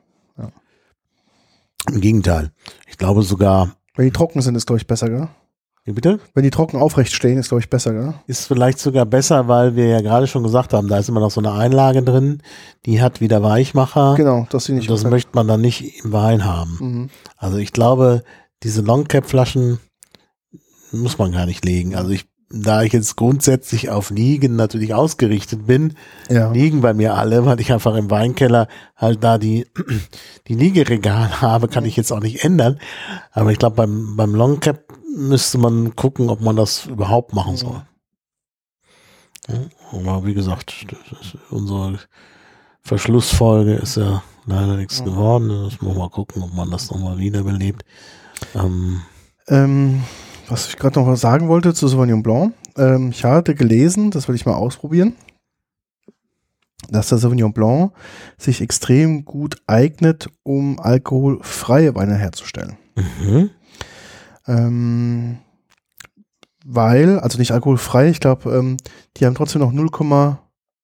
Im Gegenteil. Ich glaube sogar, Wenn die trocken sind, ist, glaube ich, besser, gell? wie bitte? Wenn die trocken aufrecht stehen, ist, glaube ich, besser, gell? Ist vielleicht sogar besser, weil wir ja gerade schon gesagt haben, da ist immer noch so eine Einlage drin, die hat wieder Weichmacher. Genau, dass sie nicht. Das möchte man dann nicht im Wein haben. Mhm. Also ich glaube, diese Longcap-Flaschen muss man gar nicht legen. Also ich, da ich jetzt grundsätzlich auf Liegen natürlich ausgerichtet bin, Ja. liegen bei mir alle, weil ich einfach im Weinkeller halt da die, die Liegeregale habe, kann ich jetzt auch nicht ändern. Aber ich glaube, beim, beim Longcap müsste man gucken, ob man das überhaupt machen soll. Ja, aber wie gesagt, das ist unsere Verschlussfolge ist ja leider nichts geworden. Das muss man mal gucken, ob man das nochmal wiederbelebt. Ähm, Ähm, was ich gerade noch was sagen wollte zu Sauvignon Blanc. Ähm, ich hatte gelesen, das will ich mal ausprobieren, dass der Sauvignon Blanc sich extrem gut eignet, um alkoholfreie Weine herzustellen. mhm. Ähm, weil, also nicht alkoholfrei, ich glaube, ähm, die haben trotzdem noch null Komma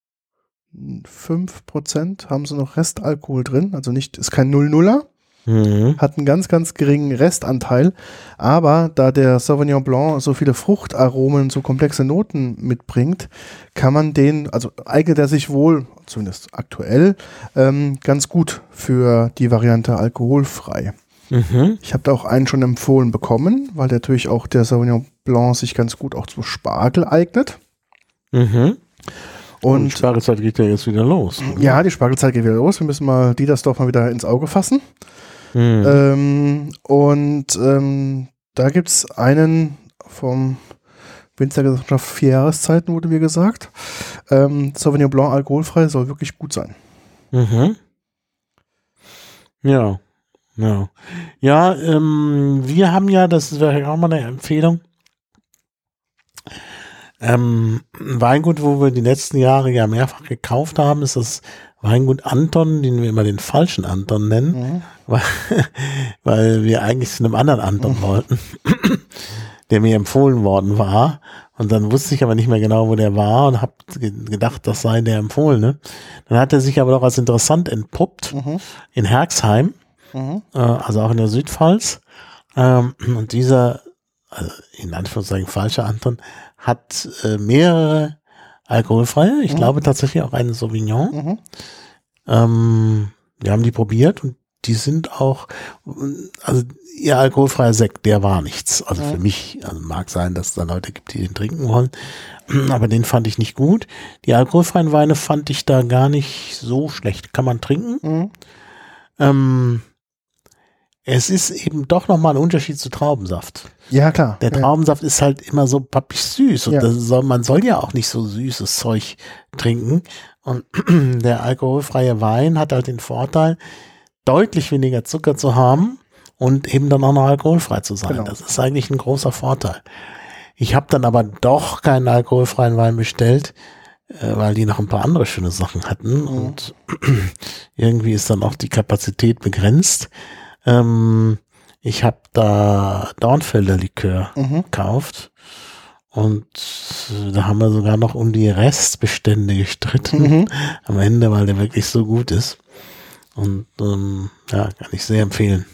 fünf Prozent haben sie noch Restalkohol drin, also nicht, ist kein Null-Nuller, Mhm. hat einen ganz, ganz geringen Restanteil, aber da der Sauvignon Blanc so viele Fruchtaromen, so komplexe Noten mitbringt, kann man den, also eignet er sich wohl, zumindest aktuell, ähm, ganz gut für die Variante alkoholfrei. Mhm. Ich habe da auch einen schon empfohlen bekommen, weil der natürlich auch der Sauvignon Blanc sich ganz gut auch zu Spargel eignet. Mhm. Und Und Spargelzeit geht ja jetzt wieder los. ja, die Spargelzeit geht wieder los. Wir müssen mal Dietersdorf mal wieder ins Auge fassen. Mhm. Ähm, und ähm, da gibt es einen vom Winzergesellschaft Vier Jahreszeiten wurde mir gesagt. Ähm, Sauvignon Blanc alkoholfrei soll wirklich gut sein. Mhm. Ja. Ja, ja ähm, wir haben ja, das wäre auch mal eine Empfehlung, ähm, ein Weingut, wo wir die letzten Jahre ja mehrfach gekauft haben, ist das Weingut Anton, den wir immer den falschen Anton nennen, Mhm. weil, weil wir eigentlich zu einem anderen Anton Mhm. wollten, der mir empfohlen worden war. Und dann wusste ich aber nicht mehr genau, wo der war und habe gedacht, das sei der Empfohlene. Dann hat er sich aber doch als interessant entpuppt Mhm. in Herxheim. Mhm. Also auch in der Südpfalz. Ähm, und dieser, also in Anführungszeichen falscher Anton, hat äh, mehrere alkoholfreie, ich Mhm. glaube tatsächlich auch einen Sauvignon. Mhm. Ähm, wir haben die probiert und die sind auch, also ihr alkoholfreier Sekt, der war nichts. Also Mhm. für mich, also mag sein, dass es da Leute gibt, die den trinken wollen, aber den fand ich nicht gut. Die alkoholfreien Weine fand ich da gar nicht so schlecht. Kann man trinken. Mhm. Ähm, Es ist eben doch nochmal ein Unterschied zu Traubensaft. Ja, klar. Der ja. Traubensaft ist halt immer so pappig süß und Ja. das soll, man soll ja auch nicht so süßes Zeug trinken. Und der alkoholfreie Wein hat halt den Vorteil, deutlich weniger Zucker zu haben und eben dann auch noch alkoholfrei zu sein. Genau. Das ist eigentlich ein großer Vorteil. Ich habe dann aber doch keinen alkoholfreien Wein bestellt, äh, weil die noch ein paar andere schöne Sachen hatten Mhm. und irgendwie ist dann auch die Kapazität begrenzt. Ähm, ich habe da Dornfelder Likör Mhm. gekauft und äh, da haben wir sogar noch um die Restbestände gestritten Mhm. am Ende, weil der wirklich so gut ist. Und ähm, ja, kann ich sehr empfehlen.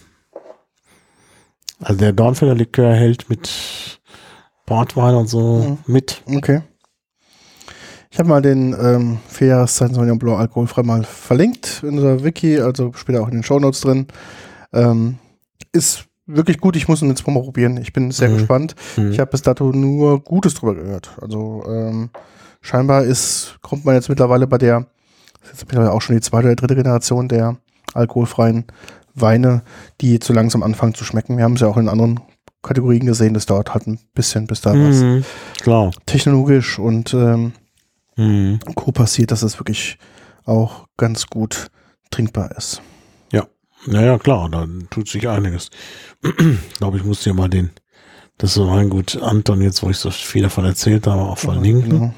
Also der Dornfelder Likör hält mit Portwein und so Mhm. mit. Okay. Ich habe mal den ähm, Vier Jahreszeiten Sauvignon Blanc alkoholfrei mal verlinkt in unserer Wiki, also später auch in den Shownotes drin. Ähm, ist wirklich gut, ich muss ihn jetzt mal probieren. Ich bin sehr Mhm. gespannt. Mhm. Ich habe bis dato nur Gutes drüber gehört. Also ähm, scheinbar ist, kommt man jetzt mittlerweile bei der, das ist jetzt mittlerweile auch schon die zweite oder dritte Generation der alkoholfreien Weine, die jetzt so langsam anfangen zu schmecken. Wir haben es ja auch in anderen Kategorien gesehen, das dauert halt ein bisschen, bis da was Mhm. Klar. technologisch und ähm, Mhm. Co. passiert, dass es wirklich auch ganz gut trinkbar ist. Naja, klar, da tut sich einiges. Ich glaube, ich muss dir mal den, das ist Weingut Anton, jetzt wo ich so viel davon erzählt habe, auch verlinken,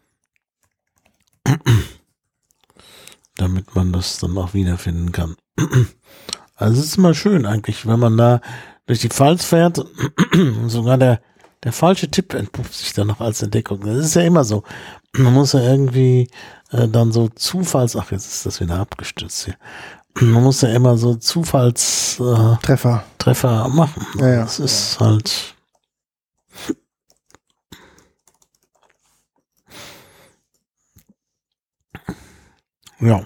Genau. damit man das dann auch wiederfinden kann. Also es ist immer schön eigentlich, wenn man da durch die Pfalz fährt und sogar der, der falsche Tipp entpuppt sich dann noch als Entdeckung. Das ist ja immer so. Man muss ja irgendwie äh, dann so Zufalls, ach jetzt ist das wieder abgestürzt hier. Man muss ja immer so Zufallstreffer äh, Treffer. Treffer machen. Ja, ja. Das ist halt. Ja.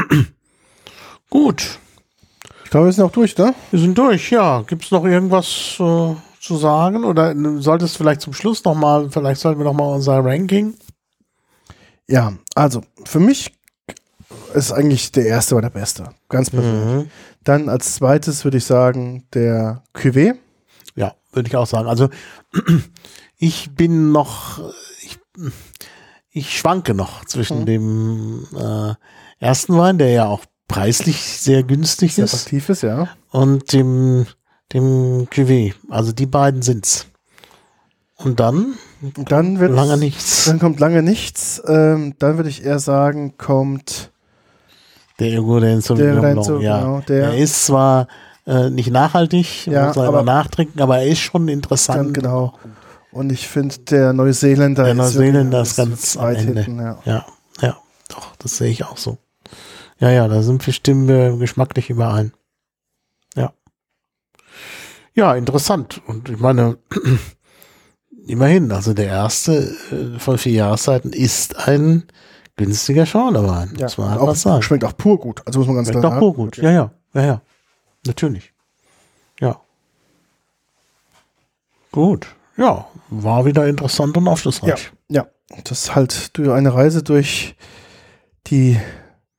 Gut. Ich glaube, wir sind auch durch, ne? Wir sind durch, ja. Gibt es noch irgendwas äh, zu sagen? Oder solltest du vielleicht zum Schluss nochmal, vielleicht sollten wir nochmal unser Ranking. Ja, also für mich ist eigentlich der erste war der beste. Ganz persönlich. Mhm. Dann als zweites würde ich sagen, der Cuvée. Ja, würde ich auch sagen. Also ich bin noch, ich, ich schwanke noch zwischen Mhm. dem äh, ersten Wein, der ja auch preislich sehr günstig Sehr ist, attraktiv ist, ja. und dem, dem Cuvée. Also die beiden sind's. Und dann Und dann wird lange nichts. Dann kommt lange nichts. Ähm, dann würde ich eher sagen, kommt Der Iguaden Sauvignon der Blanc, Renzo, ja. genau, der Er ist zwar äh, nicht nachhaltig, Ja, muss man aber- aber nachtrinken, aber er ist schon dann interessant. genau. Und ich finde, der Neuseeländer Der ist Neuseeländer wirklich- ist ganz am weit Ende. hinten, ja. Ja, ja, doch, das sehe ich auch so. Ja, ja, da sind wir stimmen wir geschmacklich überein. Ja. Ja, interessant. Und ich meine, immerhin, also der erste äh, von vier Jahreszeiten ist ein günstiger Schorlewein. Ja, muss man und einfach auch, sagen. schmeckt auch pur gut. Also muss man ganz Schmeckt klar auch sagen. pur gut. Ja, ja, ja, ja. Natürlich. Ja. Gut. Ja, war wieder interessant und Ja, aufschlussreich. ja. Das ist halt durch eine Reise durch die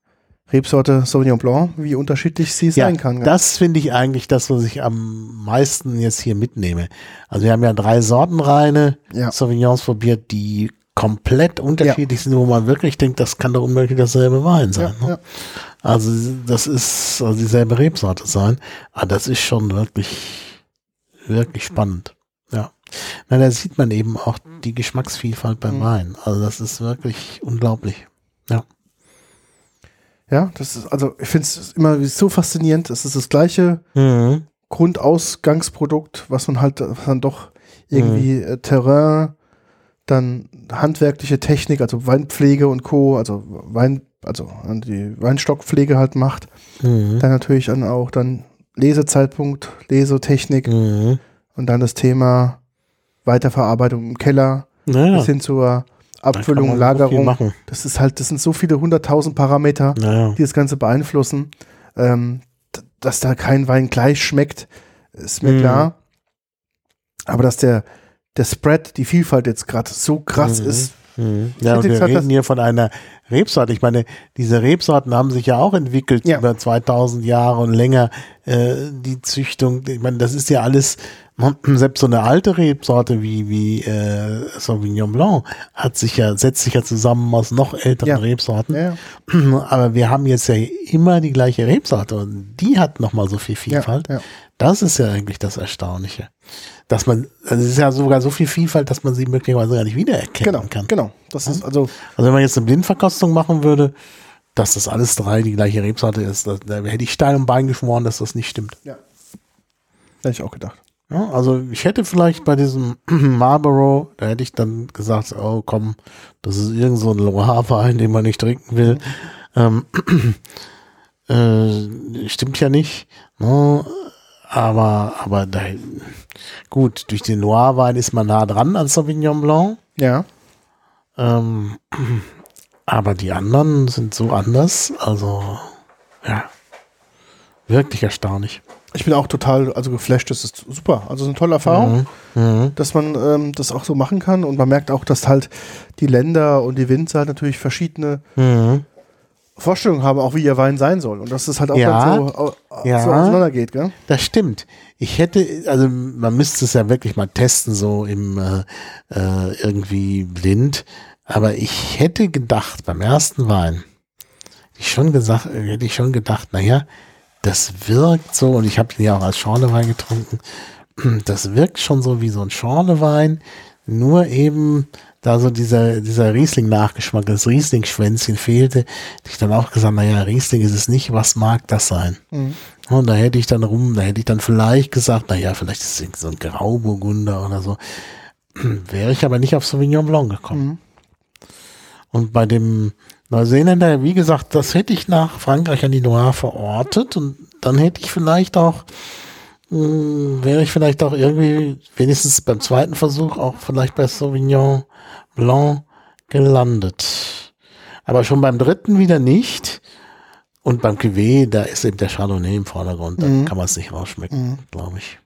Rebsorte Sauvignon Blanc, wie unterschiedlich sie Ja, sein kann. gell? das finde ich eigentlich das, was ich am meisten jetzt hier mitnehme. Also wir haben ja drei Sortenreine Ja. Sauvignons probiert, die komplett unterschiedlich sind, wo man wirklich denkt, das kann doch unmöglich dasselbe Wein sein. Ja, ne? ja. Also das ist soll dieselbe Rebsorte sein. Aber das ist schon wirklich, wirklich spannend. Ja. Na, da sieht man eben auch die Geschmacksvielfalt beim Mhm. Wein. Also das ist wirklich unglaublich. Ja. Ja, das ist, also ich finde es immer so faszinierend. Es ist das gleiche Mhm. Grundausgangsprodukt, was man halt, was dann doch irgendwie äh, Terrain, dann handwerkliche Technik, also Weinpflege und Co., also Wein, also die Weinstockpflege halt macht. Mhm. Dann natürlich dann auch dann Lesezeitpunkt, Lesetechnik Mhm. und dann das Thema Weiterverarbeitung im Keller Naja, bis hin zur da kann Abfüllung, man so viel Lagerung. machen. Das ist halt, das sind so viele hunderttausend Parameter, Naja. die das Ganze beeinflussen. Ähm, d- dass da kein Wein gleich schmeckt, ist mir Mhm. klar. Aber dass der, der Spread, die Vielfalt jetzt gerade so krass Mhm. ist. Mhm. Ich Ja, und hätte wir gesagt, reden dass- hier von einer Rebsorte. Ich meine, diese Rebsorten haben sich ja auch entwickelt Ja. über zweitausend Jahre und länger. Äh, die Züchtung, ich meine, das ist ja alles, selbst so eine alte Rebsorte wie, wie äh, Sauvignon Blanc hat sich ja, setzt sich ja zusammen aus noch älteren Ja. Rebsorten. Ja, Aber wir haben jetzt ja immer die gleiche Rebsorte und die hat nochmal so viel Vielfalt. Ja, ja. Das ist ja eigentlich das Erstaunliche. Dass man, also es ist ja sogar so viel Vielfalt, dass man sie möglicherweise gar nicht wiedererkennen genau, kann. genau. Das ist also, Also wenn man jetzt eine Blindverkostung machen würde, dass das alles drei die gleiche Rebsorte ist, da, da hätte ich Stein und Bein geschworen, dass das nicht stimmt. ja. Hätte ich auch gedacht. Ja, also ich hätte vielleicht bei diesem Marlborough, da hätte ich dann gesagt, oh komm, das ist irgend so ein Loire-Wein, den man nicht trinken will. Ähm, äh, stimmt ja nicht. Ne? Aber, aber da, gut, durch den Loire-Wein ist man nah dran an Sauvignon Blanc. Ja. Ähm, aber die anderen sind so anders. Also, ja, wirklich erstaunlich. Ich bin auch total, also geflasht, das ist super. Also eine tolle Erfahrung, Mhm. Mhm. dass man ähm, das auch so machen kann. Und man merkt auch, dass halt die Länder und die Winzer halt natürlich verschiedene Mhm. Vorstellungen haben, auch wie ihr Wein sein soll. Und dass das halt auch Ja. dann so, au- Ja. so auseinandergeht, gell? Das stimmt. Ich hätte, also man müsste es ja wirklich mal testen, so im äh, äh, irgendwie blind. Aber ich hätte gedacht, beim ersten Wein, hätte ich schon gesagt, hätte ich schon gedacht, naja, das wirkt so, und ich habe ihn ja auch als Schorlewein getrunken, das wirkt schon so wie so ein Schorlewein, nur eben da so dieser, dieser Riesling-Nachgeschmack, das Riesling-Schwänzchen fehlte. Ich dann auch gesagt, naja, Riesling ist es nicht, was mag das sein? Mhm. Und da hätte ich dann rum, da hätte ich dann vielleicht gesagt, naja, vielleicht ist es so ein Grauburgunder oder so. Wäre ich aber nicht auf Sauvignon Blanc gekommen. Mhm. Und bei dem Neuseeländer, wie gesagt, das hätte ich nach Frankreich an die Loire verortet, und dann hätte ich vielleicht auch, mh, wäre ich vielleicht auch irgendwie, wenigstens beim zweiten Versuch, auch vielleicht bei Sauvignon Blanc gelandet. Aber schon beim dritten wieder nicht. Und beim Cuvée, da ist eben der Chardonnay im Vordergrund, da Mhm. kann man es nicht rausschmecken, Mhm. glaube ich.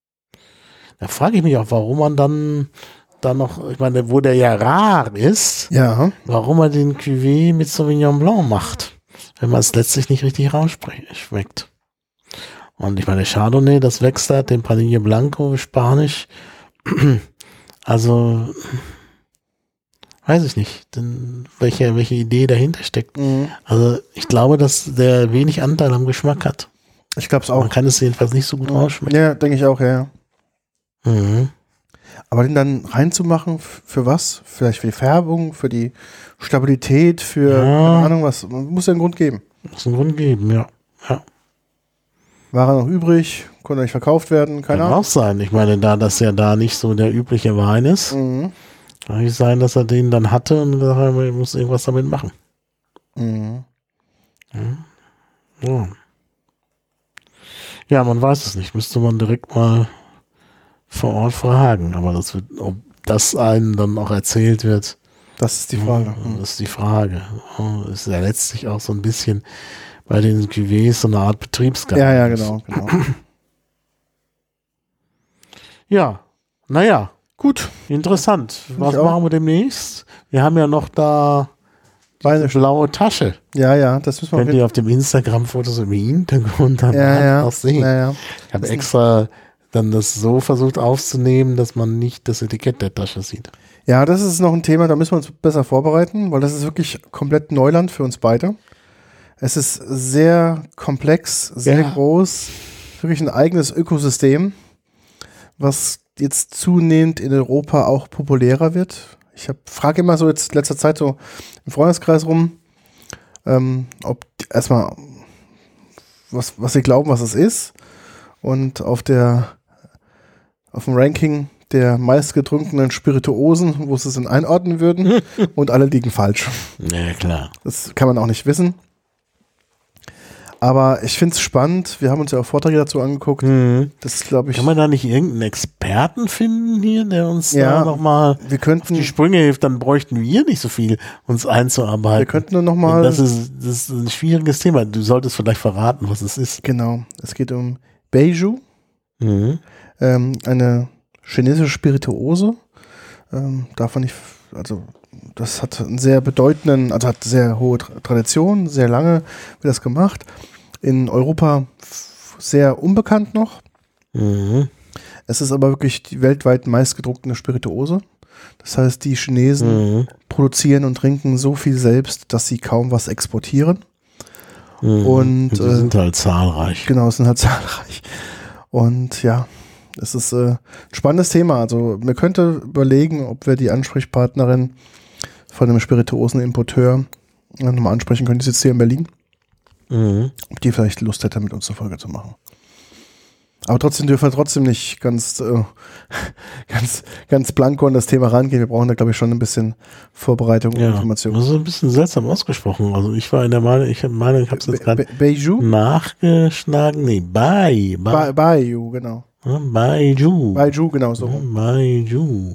Da frage ich mich auch, warum man dann da noch, ich meine, wo der ja rar ist, Ja. warum man den Cuvée mit Sauvignon Blanc macht, wenn man es letztlich nicht richtig rausschmeckt. Und ich meine, Chardonnay, das wächst da, den Panigno Blanco, Spanisch. Also, weiß ich nicht, denn welche, welche Idee dahinter steckt. Mhm. Also, ich glaube, dass der wenig Anteil am Geschmack hat. Ich glaube es Man auch. kann es jedenfalls nicht so gut rausschmecken. Ja, denke ich auch, ja. ja. Mhm. Aber den dann reinzumachen, f- für was? Vielleicht für die Färbung, für die Stabilität, für, Ja. keine Ahnung was. Man muss ja einen Grund geben. Muss einen Grund geben, ja. Ja. War er noch übrig? Konnte er nicht verkauft werden? Keine Kann Ahnung. auch sein. Ich meine, da das ja da nicht so der übliche Wein ist, Mhm. kann es sein, dass er den dann hatte und gesagt hat, ich muss irgendwas damit machen. Mhm. Ja. Ja, man weiß es nicht. Müsste man direkt mal vor Ort fragen. Aber das wird, ob das einem dann auch erzählt wird, Das ist die Frage. Mhm. das ist die Frage. Das ist ja letztlich auch so ein bisschen bei den Cuvées so eine Art Betriebsgeheimnis. Ja, ja, genau, genau. Ja, naja, Gut. interessant. Was auch. machen wir demnächst? Wir haben ja noch da Was Beine. Blaue Tasche. Ja, ja, das müssen wir Könnt ihr auf dem Instagram-Fotos im Hintergrund dann ja, ja. auch sehen. Ja, ja. Ich habe extra dann das so versucht aufzunehmen, dass man nicht das Etikett der Tasche sieht. Ja, das ist noch ein Thema, da müssen wir uns besser vorbereiten, weil das ist wirklich komplett Neuland für uns beide. Es ist sehr komplex, sehr Ja. groß, wirklich ein eigenes Ökosystem, was jetzt zunehmend in Europa auch populärer wird. Ich frage immer so jetzt in letzter Zeit so im Freundeskreis rum, ähm, ob die, erstmal was, was sie glauben, was es ist. Und auf der auf dem Ranking der meistgetrunkenen Spirituosen, wo sie es einordnen würden, und alle liegen falsch. Ja, klar. Das kann man auch nicht wissen. Aber ich finde es spannend. Wir haben uns ja auch Vorträge dazu angeguckt. Mhm. Das ist, glaube ich. Kann man da nicht irgendeinen Experten finden hier, der uns Ja, da nochmal wir könnten, die Sprünge hilft? Dann bräuchten wir nicht so viel, uns einzuarbeiten. wir könnten nur nochmal. Das ist, das ist ein schwieriges Thema. Du solltest vielleicht verraten, was es ist. Genau. Es geht um Beiju, Mhm. ähm, eine chinesische Spirituose. Ähm, davon nicht, also das hat einen sehr bedeutenden, also hat sehr hohe Tra- Tradition, sehr lange wird das gemacht. In Europa f- sehr unbekannt noch. Mhm. Es ist aber wirklich die weltweit meistgedruckte Spirituose. Das heißt, die Chinesen Mhm. produzieren und trinken so viel selbst, dass sie kaum was exportieren. Mhm. Und, die äh, sind halt zahlreich. Genau, es sind halt zahlreich. Und ja, es ist äh, ein spannendes Thema. Also man könnte überlegen, ob wir die Ansprechpartnerin von einem Spirituosen-Importeur äh, nochmal ansprechen können. Die sitzt hier in Berlin. Mhm. Ob die vielleicht Lust hätte, mit uns eine Folge zu machen. Aber trotzdem dürfen wir trotzdem nicht ganz, äh, ganz, ganz blanko an das Thema rangehen. Wir brauchen da, glaube ich, schon ein bisschen Vorbereitung und Ja, Information. das ist ein bisschen seltsam ausgesprochen. Also ich war in der Meinung, ich meine, ich habe es jetzt Be- gerade Be- Beiju? nachgeschlagen. Nee, Bai. Ba- Bai. Baiyu, genau. Baiju. Baiju, genau so. rum. Baiju.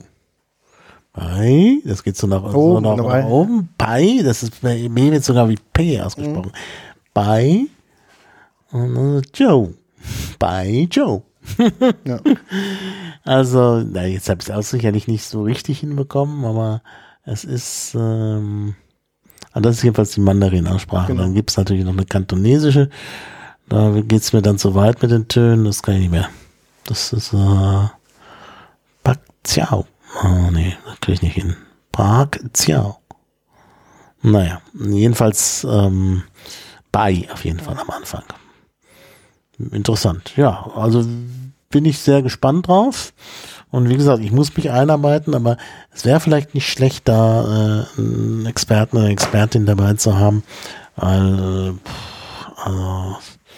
Bai, das geht so nach, so Oben, nach, dabei. nach oben. Bai, das ist bei mir wird sogar wie P ausgesprochen. Mhm. Bai und dann Joe. Bai Joe. Ja. Also, na, jetzt habe ich es auch sicherlich nicht so richtig hinbekommen, aber es ist, ähm, also das ist jedenfalls die Mandarin-Aussprache. Genau. Dann gibt es natürlich noch eine kantonesische. Da geht es mir dann so weit mit den Tönen, das kann ich nicht mehr. Das ist äh, Pak Ziao. Oh nee, das kriege ich nicht hin. Pak Ziao. Naja, jedenfalls ähm, Bai auf jeden Fall am Anfang. Interessant, ja, also bin ich sehr gespannt drauf. Und wie gesagt, ich muss mich einarbeiten, aber es wäre vielleicht nicht schlecht, da äh, einen Experten oder eine Expertin dabei zu haben, weil äh, pff, also,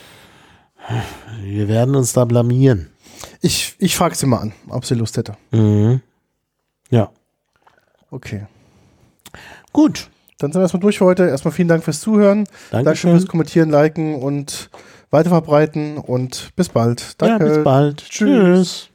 wir werden uns da blamieren. Ich, ich frage sie mal an, ob sie Lust hätte. Mhm. Ja, Okay. gut. Dann sind wir erstmal durch für heute. Erstmal vielen Dank fürs Zuhören. Danke Dankeschön. fürs Kommentieren, Liken und weiterverbreiten und bis bald. Danke. Ja, bis bald. Tschüss. Tschüss.